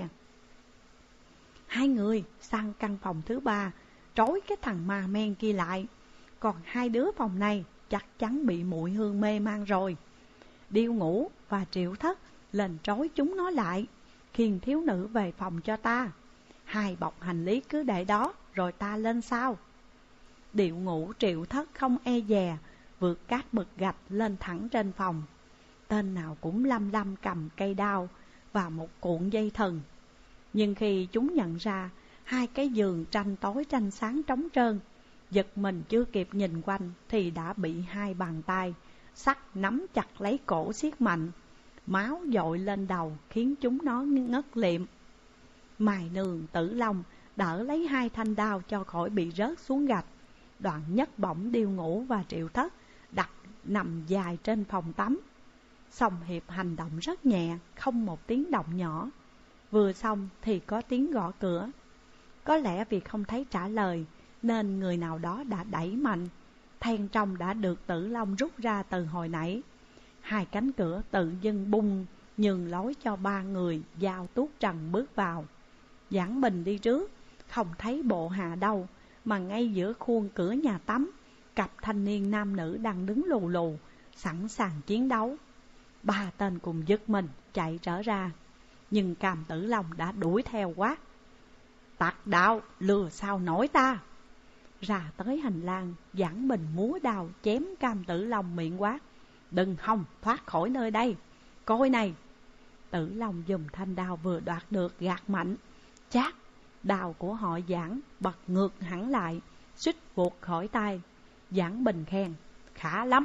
Speaker 1: Hai người sang căn phòng thứ 3, trói cái thằng ma men kia lại. Còn hai đứa phòng này chắc chắn bị mùi hương mê man rồi. Điêu Ngũ và Triệu Thất lên trói chúng nó lại, khiêng thiếu nữ về phòng cho ta. Hai bọc hành lý cứ để đó, rồi ta lên sau. Điệu Ngũ, Triệu Thất không e dè, vượt cát bực gạch lên thẳng trên phòng. Tên nào cũng lăm cầm cây đao và một cuộn dây thừng. Nhưng khi chúng nhận ra Hai cái giường tranh tối tranh sáng trống trơn. Giật mình chưa kịp nhìn quanh thì đã bị hai bàn tay sắt nắm chặt lấy cổ siết mạnh. Máu dội lên đầu khiến chúng nó ngất liệm. Mài Nương, Tử Long đỡ lấy hai thanh đao cho khỏi bị rớt xuống gạch. Đoạn nhấc bổng Điêu Ngũ và Triệu Thất đặt nằm dài trên phòng tắm. Song Hiệp hành động rất nhẹ, không một tiếng động nhỏ. Vừa xong thì có tiếng gõ cửa. Có lẽ vì không thấy trả lời nên người nào đó đã đẩy mạnh. Then trong đã được Tử Long rút ra từ hồi nãy. Hai cánh cửa tự dưng bung, nhường lối cho ba người giao tuốt trần bước vào. Giảng Bình đi trước, không thấy bộ hạ đâu, mà ngay giữa khuôn cửa nhà tắm, cặp thanh niên nam nữ đang đứng lù lù, sẵn sàng chiến đấu. Ba tên cùng giật mình chạy trở ra, nhưng Cam Tử Long đã đuổi theo quát: "Tặc đạo, lừa sao nổi ta!" Ra tới hành lang, Giảng Bình múa đao chém Cam Tử Long miệng quát: "Đừng hòng thoát khỏi nơi đây, coi này!" Tử Long dùng thanh đao vừa đoạt được gạt mạnh, chát, đao của họ Giảng bật ngược hẳn lại, suýt vụt khỏi tay. Giảng Bình khen: "Khá lắm."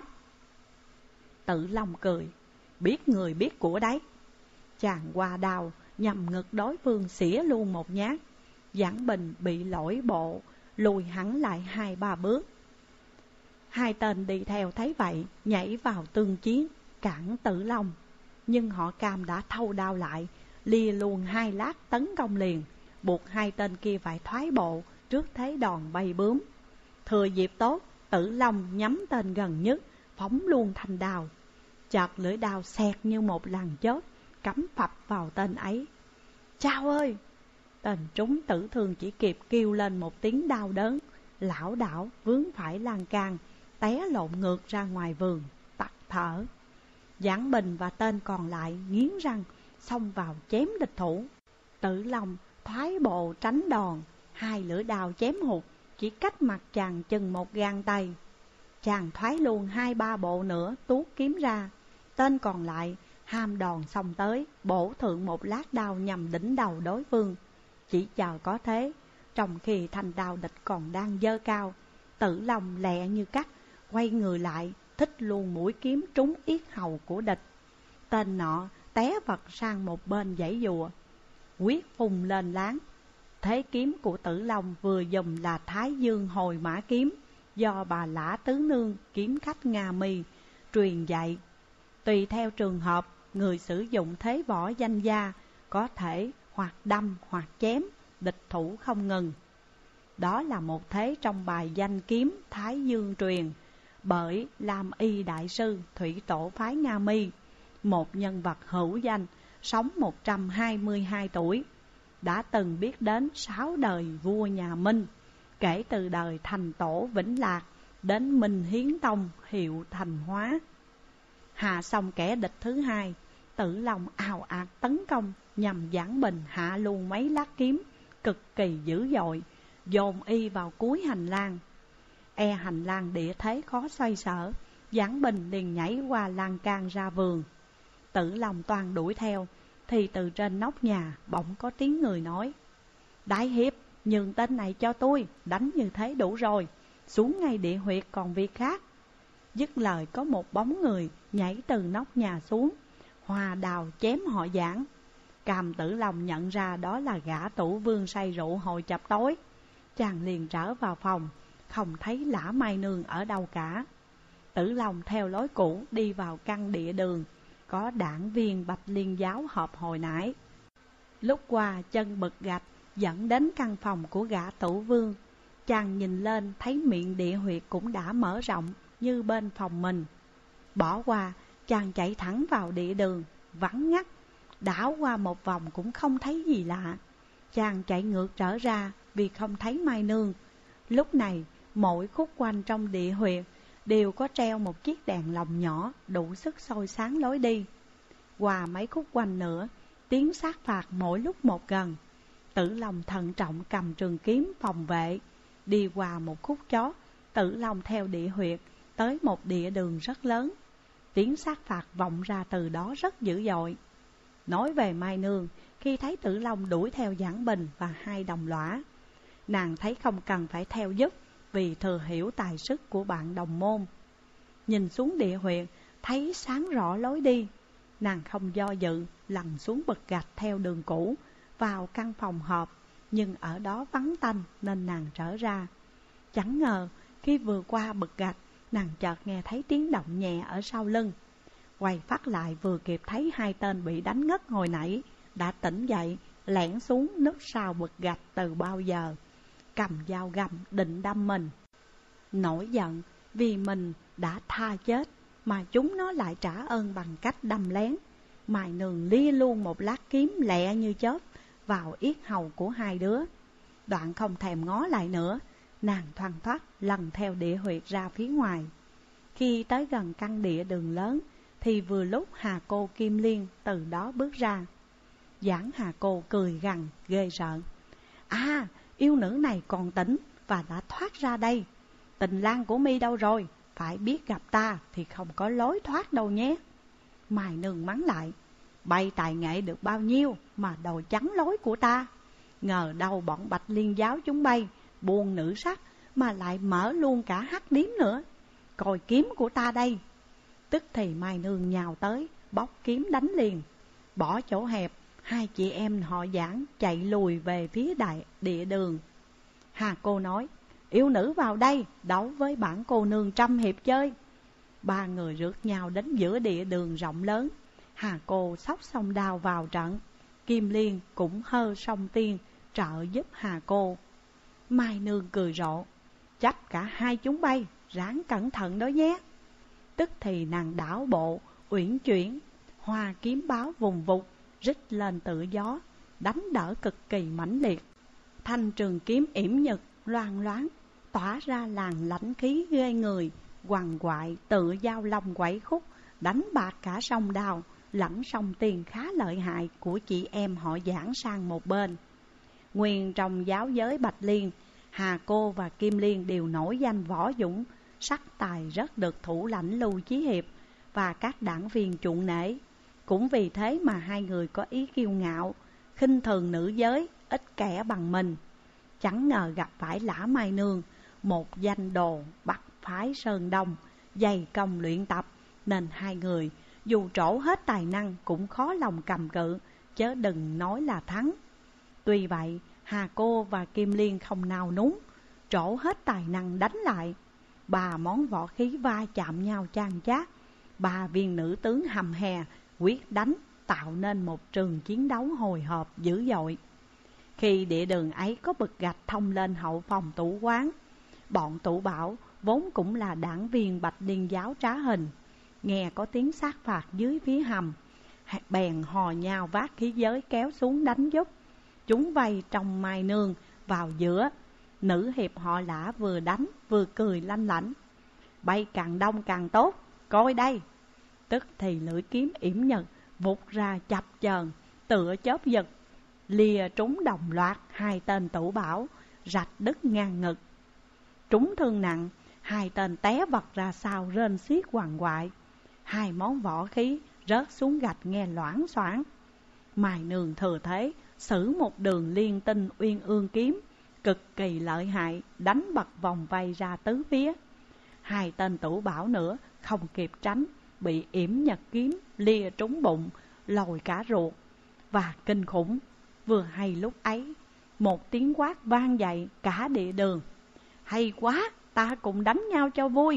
Speaker 1: Tử Long cười: "Biết người biết của đấy." Chàng qua đao nhằm ngực đối phương xỉa luôn một nhát. Giảng Bình bị lỗi bộ, lùi hẳn lại 2-3 bước. Hai tên đi theo thấy vậy, nhảy vào tương chiến, cản Tử Long. Nhưng họ Cam đã thâu đao lại, lìa luôn 2 lát tấn công liền, buộc hai tên kia phải thoái bộ trước thế đòn bay bướm. Thừa dịp tốt, Tử Long nhắm tên gần nhất, phóng luôn thanh đao. Chợt lưỡi đao xẹt như một làn chớp, cắm phập vào tên ấy. "Chao ơi!" Tên trúng tử thương chỉ kịp kêu lên một tiếng đau đớn, lảo đảo vướng phải lan can, té lộn ngược ra ngoài vườn, tắt thở. Giảng Bình và tên còn lại nghiến răng xông vào chém địch thủ. Tử Long thoái bộ tránh đòn, hai lưỡi đao chém hụt, chỉ cách mặt chàng chừng một gang tay. Chàng thoái luôn 2-3 bộ nữa, tuốt kiếm ra. Tên còn lại ham đòn xông tới, bổ thượng một lát đao nhằm đỉnh đầu đối phương. Chỉ chờ có thế, trong khi thanh đao địch còn đang giơ cao, Tử Long lẹ như cắt, quay người lại, thích luôn mũi kiếm trúng yết hầu của địch. Tên nọ té vật sang một bên giãy giụa, quyết phùng lên láng. Thế kiếm của Tử Long vừa dùng là Thái Dương Hồi Mã Kiếm, do bà Lã Tứ Nương kiếm khách Nga Mi truyền dạy. Tùy theo trường hợp, người sử dụng thế võ danh gia có thể hoặc đâm hoặc chém, địch thủ không ngừng. Đó là một thế trong bài danh kiếm Thái Dương truyền bởi Lam Y Đại Sư Thủy Tổ phái Nga Mi, một nhân vật hữu danh, sống 122 tuổi, đã từng biết đến 6 đời vua nhà Minh, kể từ đời Thành Tổ Vĩnh Lạc đến Minh Hiến Tông Hiệu Thành Hóa. Hạ xong kẻ địch thứ hai, Tử Long ào ạt tấn công nhằm Giảng Bình hạ luôn mấy lát kiếm cực kỳ dữ dội, dồn y vào cuối hành lang. Hành lang địa thế khó xoay sở, Giảng Bình liền nhảy qua lan can ra vườn. Tử Long toàn đuổi theo, thì từ trên nóc nhà bỗng có tiếng người nói: "Đại hiệp, nhường tên này cho tôi, đánh như thế đủ rồi, xuống ngay địa huyệt còn việc khác." Dứt lời có một bóng người nhảy từ nóc nhà xuống, hòa đào chém họ Giảng. Cam Tử Long nhận ra đó là gã tủ vương say rượu hồi chập tối. Chàng liền trở vào phòng, không thấy Lã Mai Nương ở đâu cả. Tử Long theo lối cũ đi vào căn địa đường, có đảng viên Bạch Liên giáo họp hồi nãy. Lúc qua chân bậc gạch dẫn đến căn phòng của gã tủ vương. Chàng nhìn lên thấy miệng địa huyệt cũng đã mở rộng như bên phòng mình. Bỏ qua, chàng chạy thẳng vào địa đường, vắng ngắt. Đảo qua một vòng cũng không thấy gì lạ. Chàng chạy ngược trở ra vì không thấy Mai Nương. Lúc này, mỗi khúc quanh trong địa huyệt đều có treo một chiếc đèn lồng nhỏ đủ sức soi sáng lối đi. Qua mấy khúc quanh nữa, tiếng sát phạt mỗi lúc một gần. Tử Long thận trọng cầm trường kiếm phòng vệ. Đi qua một khúc chót, Tử Long theo địa huyệt tới một địa đường rất lớn. Tiếng sát phạt vọng ra từ đó rất dữ dội. Nói về Mai Nương, khi thấy Tử Long đuổi theo Giảng Bình và hai đồng lõa, Nàng thấy không cần phải theo giúp, vì thừa hiểu tài sức của bạn đồng môn. Nhìn xuống địa huyệt, thấy sáng rõ lối đi. Nàng không do dự, lằn xuống bậc gạch theo đường cũ, vào căn phòng họp. Nhưng ở đó vắng tanh nên nàng trở ra. Chẳng ngờ, khi vừa qua bậc gạch, nàng chợt nghe thấy tiếng động nhẹ ở sau lưng. Quay phát lại vừa kịp thấy hai tên bị đánh ngất hồi nãy đã tỉnh dậy, lẻn xuống núp sau bậc gạch từ bao giờ, cầm dao găm định đâm mình. Nổi giận vì mình đã tha chết mà chúng nó lại trả ơn bằng cách đâm lén. Mài Nương lia luôn một lát kiếm lẹ như chớp vào yết hầu của hai đứa. Đoạn không thèm ngó lại nữa, nàng thoăn thoắt lần theo địa huyệt ra phía ngoài. Khi tới gần căn địa đường lớn thì vừa lúc Hà Cô Kim Liên từ đó bước ra. Giảng Hà Cô cười gằn ghê rợn. À, yêu nữ này còn tỉnh và đã thoát ra đây. Tình lang của mi đâu rồi? Phải biết gặp ta thì không có lối thoát đâu nhé. Mài Nương mắng lại. Bay tài nghệ được bao nhiêu mà đòi chắn lối của ta. Ngờ đâu bọn Bạch Liên giáo chúng bay buông nữ sắc mà lại mở luôn cả hắc điếm nữa. Coi kiếm của ta đây. Tức thì Mài Nương nhào tới, bóc kiếm đánh liền. Bỏ chỗ hẹp, hai chị em họ Giảng chạy lùi về phía địa đường. Hà Cô nói, yêu nữ vào đây, đấu với bản cô nương trăm hiệp chơi. Ba người rượt nhau đến giữa địa đường rộng lớn. Hà Cô xốc song đao vào trận. Kim Liên cũng hơ song tiên trợ giúp Hà Cô. Mai Nương cười rộ, chấp cả hai chúng bay, ráng cẩn thận đó nhé. Tức thì nàng đảo bộ, uyển chuyển, hoa kiếm báo vùng vụt, rít lên tự gió, đánh đỡ cực kỳ mãnh liệt. Thanh trường kiếm yểm nhật, loang loáng, tỏa ra làn lãnh khí ghê người, quằn quại tự giao long quẩy khúc, đánh bạc cả sông đào, lẫn sông tiền khá lợi hại của chị em họ Giảng sang một bên. Nguyên trong giáo giới Bạch Liên, Hà Cô và Kim Liên đều nổi danh võ dũng, sắc tài rất được thủ lãnh Lưu Chí Hiệp và các đảng viên chuộng nể. Cũng vì thế mà hai người có ý kiêu ngạo, khinh thường nữ giới, ít kẻ bằng mình. Chẳng ngờ gặp phải Lã Mai Nương, một danh đồ Bắc phái Sơn Đông, dày công luyện tập, nên hai người dù trổ hết tài năng cũng khó lòng cầm cự, chớ đừng nói là thắng. Tuy vậy, Hà Cô và Kim Liên không nào núng, trổ hết tài năng đánh lại. Ba món võ khí va chạm nhau chan chát, ba viên nữ tướng hầm hè quyết đánh, tạo nên một trường chiến đấu hồi hộp dữ dội. Khi địa đường ấy có bậc gạch thông lên hậu phòng Tủ Quán, bọn Tủ Bảo vốn cũng là đảng viên Bạch Liên giáo trá hình, nghe có tiếng sát phạt dưới phía hầm, bèn hò nhau vác khí giới kéo xuống đánh giúp. Chúng vây trong Mai Nương vào giữa. Nữ hiệp họ Lã vừa đánh vừa cười lanh lảnh. Bay càng đông càng tốt, coi đây. Tức thì lưỡi kiếm yểm nhật vụt ra chập chờn, tựa chớp giật, lìa trúng đồng loạt hai tên Tủ Bảo, rạch đứt ngang ngực. Trúng thương nặng, hai tên té vật ra sau rên xiết quằn quại. Hai món võ khí rớt xuống gạch nghe loảng xoảng. Mài Nương thừa thế sử một đường liên tinh uyên ương kiếm, cực kỳ lợi hại, đánh bật vòng vây ra tứ phía. Hai tên Tủ Bảo nữa không kịp tránh, bị yểm nhật kiếm lìa trúng bụng, lồi cả ruột. Và kinh khủng, vừa hay lúc ấy, một tiếng quát vang dậy cả địa đường. Hay quá, ta cùng đánh nhau cho vui.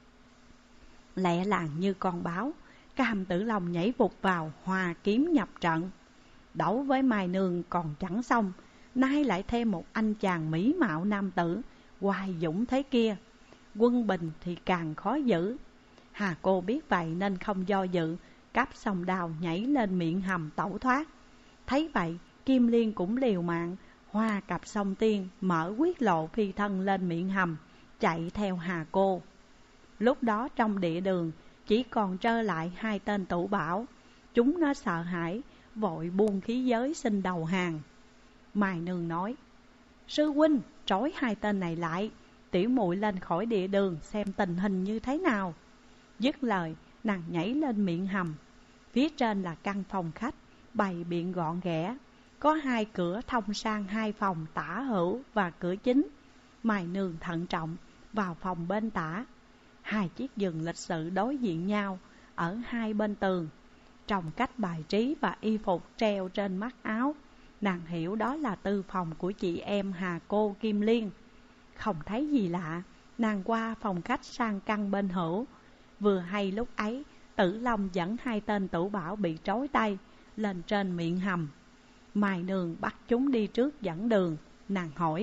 Speaker 1: Lẹ làng như con báo, Cam Tử Long nhảy vụt vào, hòa kiếm nhập trận. Đấu với Mai Nương còn chẳng xong, nay lại thêm một anh chàng mỹ mạo nam tử, hoài dũng thế kia. Quân bình thì càng khó giữ. Hà Cô biết vậy nên không do dự, cắp song đào nhảy lên miệng hầm tẩu thoát. Thấy vậy, Kim Liên cũng liều mạng, hoa cặp song tiên, mở quyết lộ phi thân lên miệng hầm, chạy theo Hà Cô. Lúc đó trong địa đường chỉ còn trơ lại hai tên Tủ Bảo. Chúng nó sợ hãi, vội buông khí giới xin đầu hàng. Mai Nương nói, sư huynh trói hai tên này lại, tiểu muội lên khỏi địa đường xem tình hình như thế nào. Dứt lời, nàng nhảy lên miệng hầm. Phía trên là căn phòng khách, bày biện gọn ghẽ. có 2 cửa thông sang 2 phòng tả hữu và cửa chính. Mai Nương thận trọng vào phòng bên tả. 2 chiếc giường lịch sự đối diện nhau ở 2 bên tường. Trong cách bài trí và y phục treo trên mắt áo, nàng hiểu đó là tư phòng của chị em Hà Cô Kim Liên. Không thấy gì lạ, nàng qua phòng khách sang căn bên hữu. Vừa hay lúc ấy, Tử Long dẫn 2 tên tửu bảo bị trói tay lên trên miệng hầm. Mai Nương bắt chúng đi trước dẫn đường. Nàng hỏi: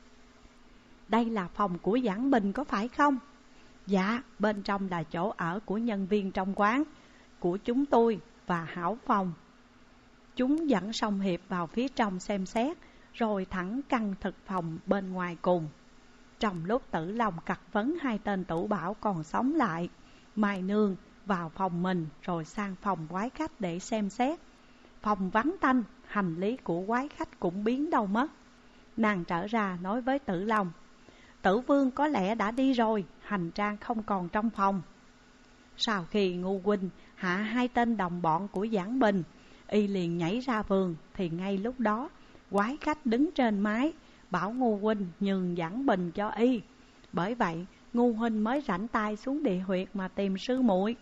Speaker 1: đây là phòng của Giảng Bình có phải không? Dạ, bên trong là chỗ ở của nhân viên trong quán, của chúng tôi và Hảo Phòng. Chúng dẫn Song Hiệp vào phía trong xem xét, rồi thẳng căn thực phòng bên ngoài cùng. Trong lúc Tử Long cặt vấn 2 tên tửu bảo còn sống lại, Mai Nương vào phòng mình rồi sang phòng quái khách để xem xét. Phòng vắng tanh, hành lý của quái khách cũng biến đâu mất. Nàng trở ra nói với Tử Long: Tử Vương có lẽ đã đi rồi, hành trang không còn trong phòng. Sau khi Ngu huynh hạ 2 tên đồng bọn của Giảng Bình, y liền nhảy ra vườn, thì ngay lúc đó quái khách đứng trên mái bảo Ngu huynh nhường Giảng Bình cho y. Bởi vậy Ngu huynh mới rảnh tay xuống địa huyệt mà tìm sư muội.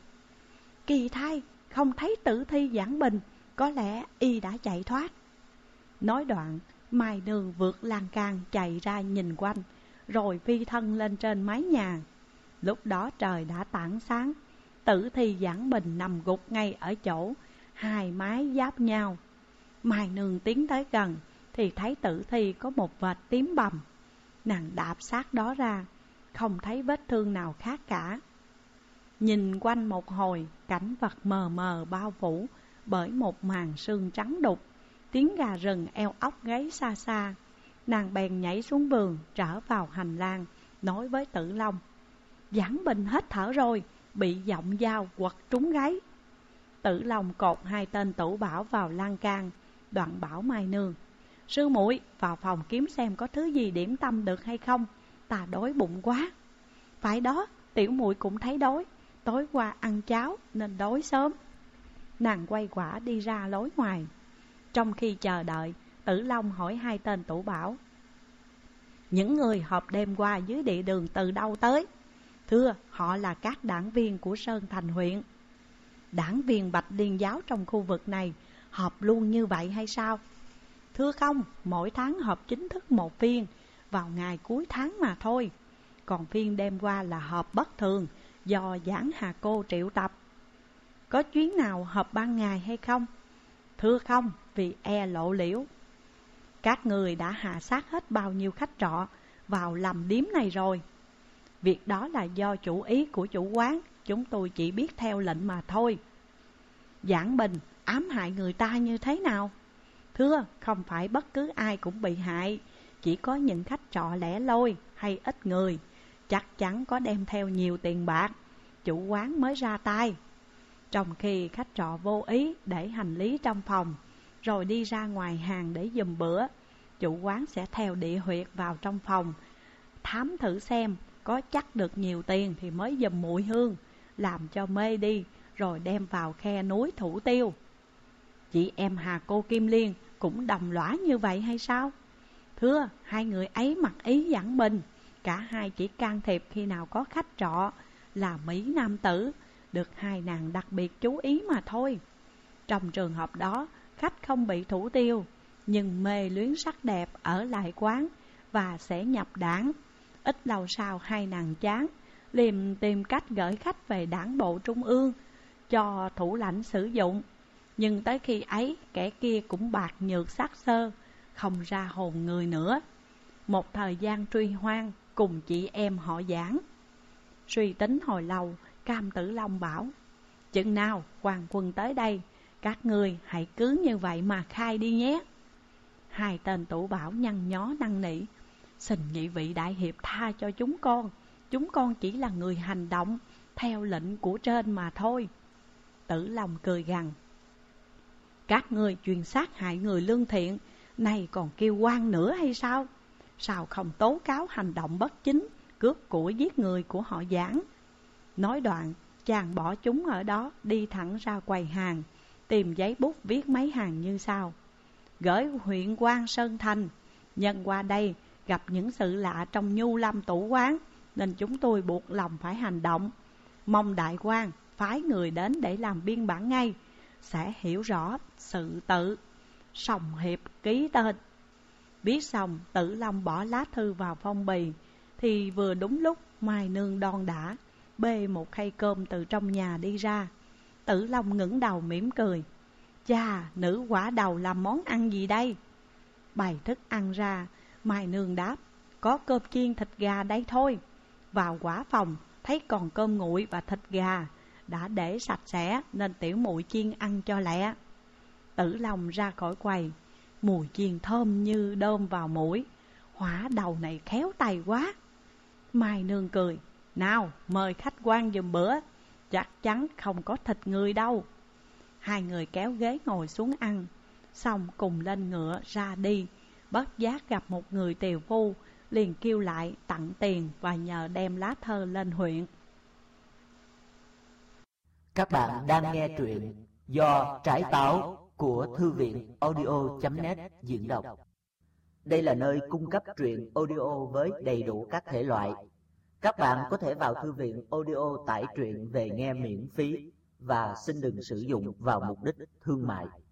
Speaker 1: Kỳ thay, không thấy tử thi Giảng Bình, có lẽ y đã chạy thoát. Nói đoạn, Mai Nương vượt lan can chạy ra nhìn quanh, rồi phi thân lên trên mái nhà. Lúc đó trời đã tảng sáng. Tử thi Giảng Bình nằm gục ngay ở chỗ 2 mái giáp nhau. Mai Nương tiến tới gần thì thấy tử thi có một vệt tím bầm. Nàng đạp xác đó ra, không thấy vết thương nào khác cả. Nhìn quanh một hồi, cảnh vật mờ mờ bao phủ bởi một màn sương trắng đục. Tiếng gà rừng eo ốc gáy xa xa. Nàng bèn nhảy xuống vườn, trở vào hành lang, nói với Tử Long: Giảng Bình hết thở rồi, bị giọng dao quật trúng gáy. Tử Long cột 2 tên tửu bảo vào lan can, đoạn bảo Mai Nương: sư muội vào phòng kiếm xem có thứ gì điểm tâm được hay không, ta đói bụng quá. Phải đó, tiểu muội cũng thấy đói, tối qua ăn cháo nên đói sớm. Nàng quay quả đi ra lối ngoài. Trong khi chờ đợi, Tử Long hỏi 2 tên tửu bảo: những người họp đêm qua dưới địa đường từ đâu tới? Thưa, họ là các đảng viên của Sơn Thành huyện. Đảng viên Bạch Liên giáo trong khu vực này họp luôn như vậy hay sao? Thưa không, mỗi tháng họp chính thức một phiên, vào ngày cuối tháng mà thôi. Còn phiên đêm qua là họp bất thường, do Giảng Hà Cô triệu tập. Có chuyến nào họp ban ngày hay không? Thưa không, vì e lộ liễu. Các người đã hạ sát hết bao nhiêu khách trọ vào làm điếm này rồi? Việc đó là do chủ ý của chủ quán, chúng tôi chỉ biết theo lệnh mà thôi. Giảng Bình ám hại người ta như thế nào? Thưa, không phải bất cứ ai cũng bị hại, chỉ có những khách trọ lẻ loi hay ít người, chắc chắn có đem theo nhiều tiền bạc, chủ quán mới ra tay. Trong khi khách trọ vô ý để hành lý trong phòng, rồi đi ra ngoài hàng để giùm bữa, chủ quán sẽ theo địa huyệt vào trong phòng, thám thử xem có chắc được nhiều tiền thì mới giùm mùi hương, làm cho mê đi, rồi đem vào khe núi thủ tiêu. Chị em Hà Cô Kim Liên cũng đồng lõa như vậy hay sao? Thưa, 2 người ấy mặc ý Giảng Bình, cả hai chỉ can thiệp khi nào có khách trọ là Mỹ nam tử, được 2 nàng đặc biệt chú ý mà thôi. Trong trường hợp đó, khách không bị thủ tiêu, nhưng mê luyến sắc đẹp ở lại quán và sẽ nhập đảng. Ít lâu sau 2 nàng chán, liền tìm cách gửi khách về đảng bộ trung ương cho thủ lãnh sử dụng. Nhưng tới khi ấy, kẻ kia cũng bạc nhược xác xơ, không ra hồn người nữa. Một thời gian truy hoang cùng chị em họ Giảng. Suy tính hồi lâu, Cam Tử Long bảo: chừng nào hoàng quân tới đây, các ngươi hãy cứ như vậy mà khai đi nhé. 2 tên tửu bảo nhăn nhó năn nỉ: xin nhị vị đại hiệp tha cho chúng con chỉ là người hành động theo lệnh của trên mà thôi. Tử Long cười gằn: các ngươi chuyên sát hại người lương thiện, này còn kêu oan nữa hay sao? Sao không tố cáo hành động bất chính, cướp của giết người của họ Giảng? Nói đoạn, chàng bỏ chúng ở đó, đi thẳng ra quầy hàng, tìm giấy bút viết mấy hàng như sau: gửi huyện quan Sơn Thành. Nhân qua đây gặp những sự lạ trong Nhu Lâm Tủ Quán, nên chúng tôi buộc lòng phải hành động. Mong đại quan phái người đến để làm biên bản ngay, sẽ hiểu rõ sự tự. Sòng Hiệp ký tên. Viết xong, Tử Long bỏ lá thư vào phong bì, thì vừa đúng lúc Mai Nương đon đả bê một khay cơm từ trong nhà đi ra. Tử Long ngẩng đầu mỉm cười. Chà, nữ quả đầu làm món ăn gì đây? Bày thức ăn ra, Mai Nương đáp, có cơm chiên thịt gà đây thôi. Vào quả phòng, thấy còn cơm nguội và thịt gà, đã để sạch sẽ nên tiểu muội chiên ăn cho lẹ. Tử Long ra khỏi quầy, mùi chiên thơm như đơm vào mũi. Hỏa đầu này khéo tay quá. Mai Nương cười, nào mời khách quan giùm bữa, chắc chắn không có thịt người đâu. Hai người kéo ghế ngồi xuống ăn, xong cùng lên ngựa ra đi. Bất giác gặp một người tiều phu, liền kêu lại tặng tiền và nhờ đem lá thơ lên huyện.
Speaker 2: Các bạn đang nghe truyện do Trái Táo của Thư viện audio.net diễn đọc. Đây là nơi cung cấp truyện audio với đầy đủ các thể loại. Các bạn có thể vào thư viện audio tải truyện về nghe miễn phí và xin đừng sử dụng vào mục đích thương mại.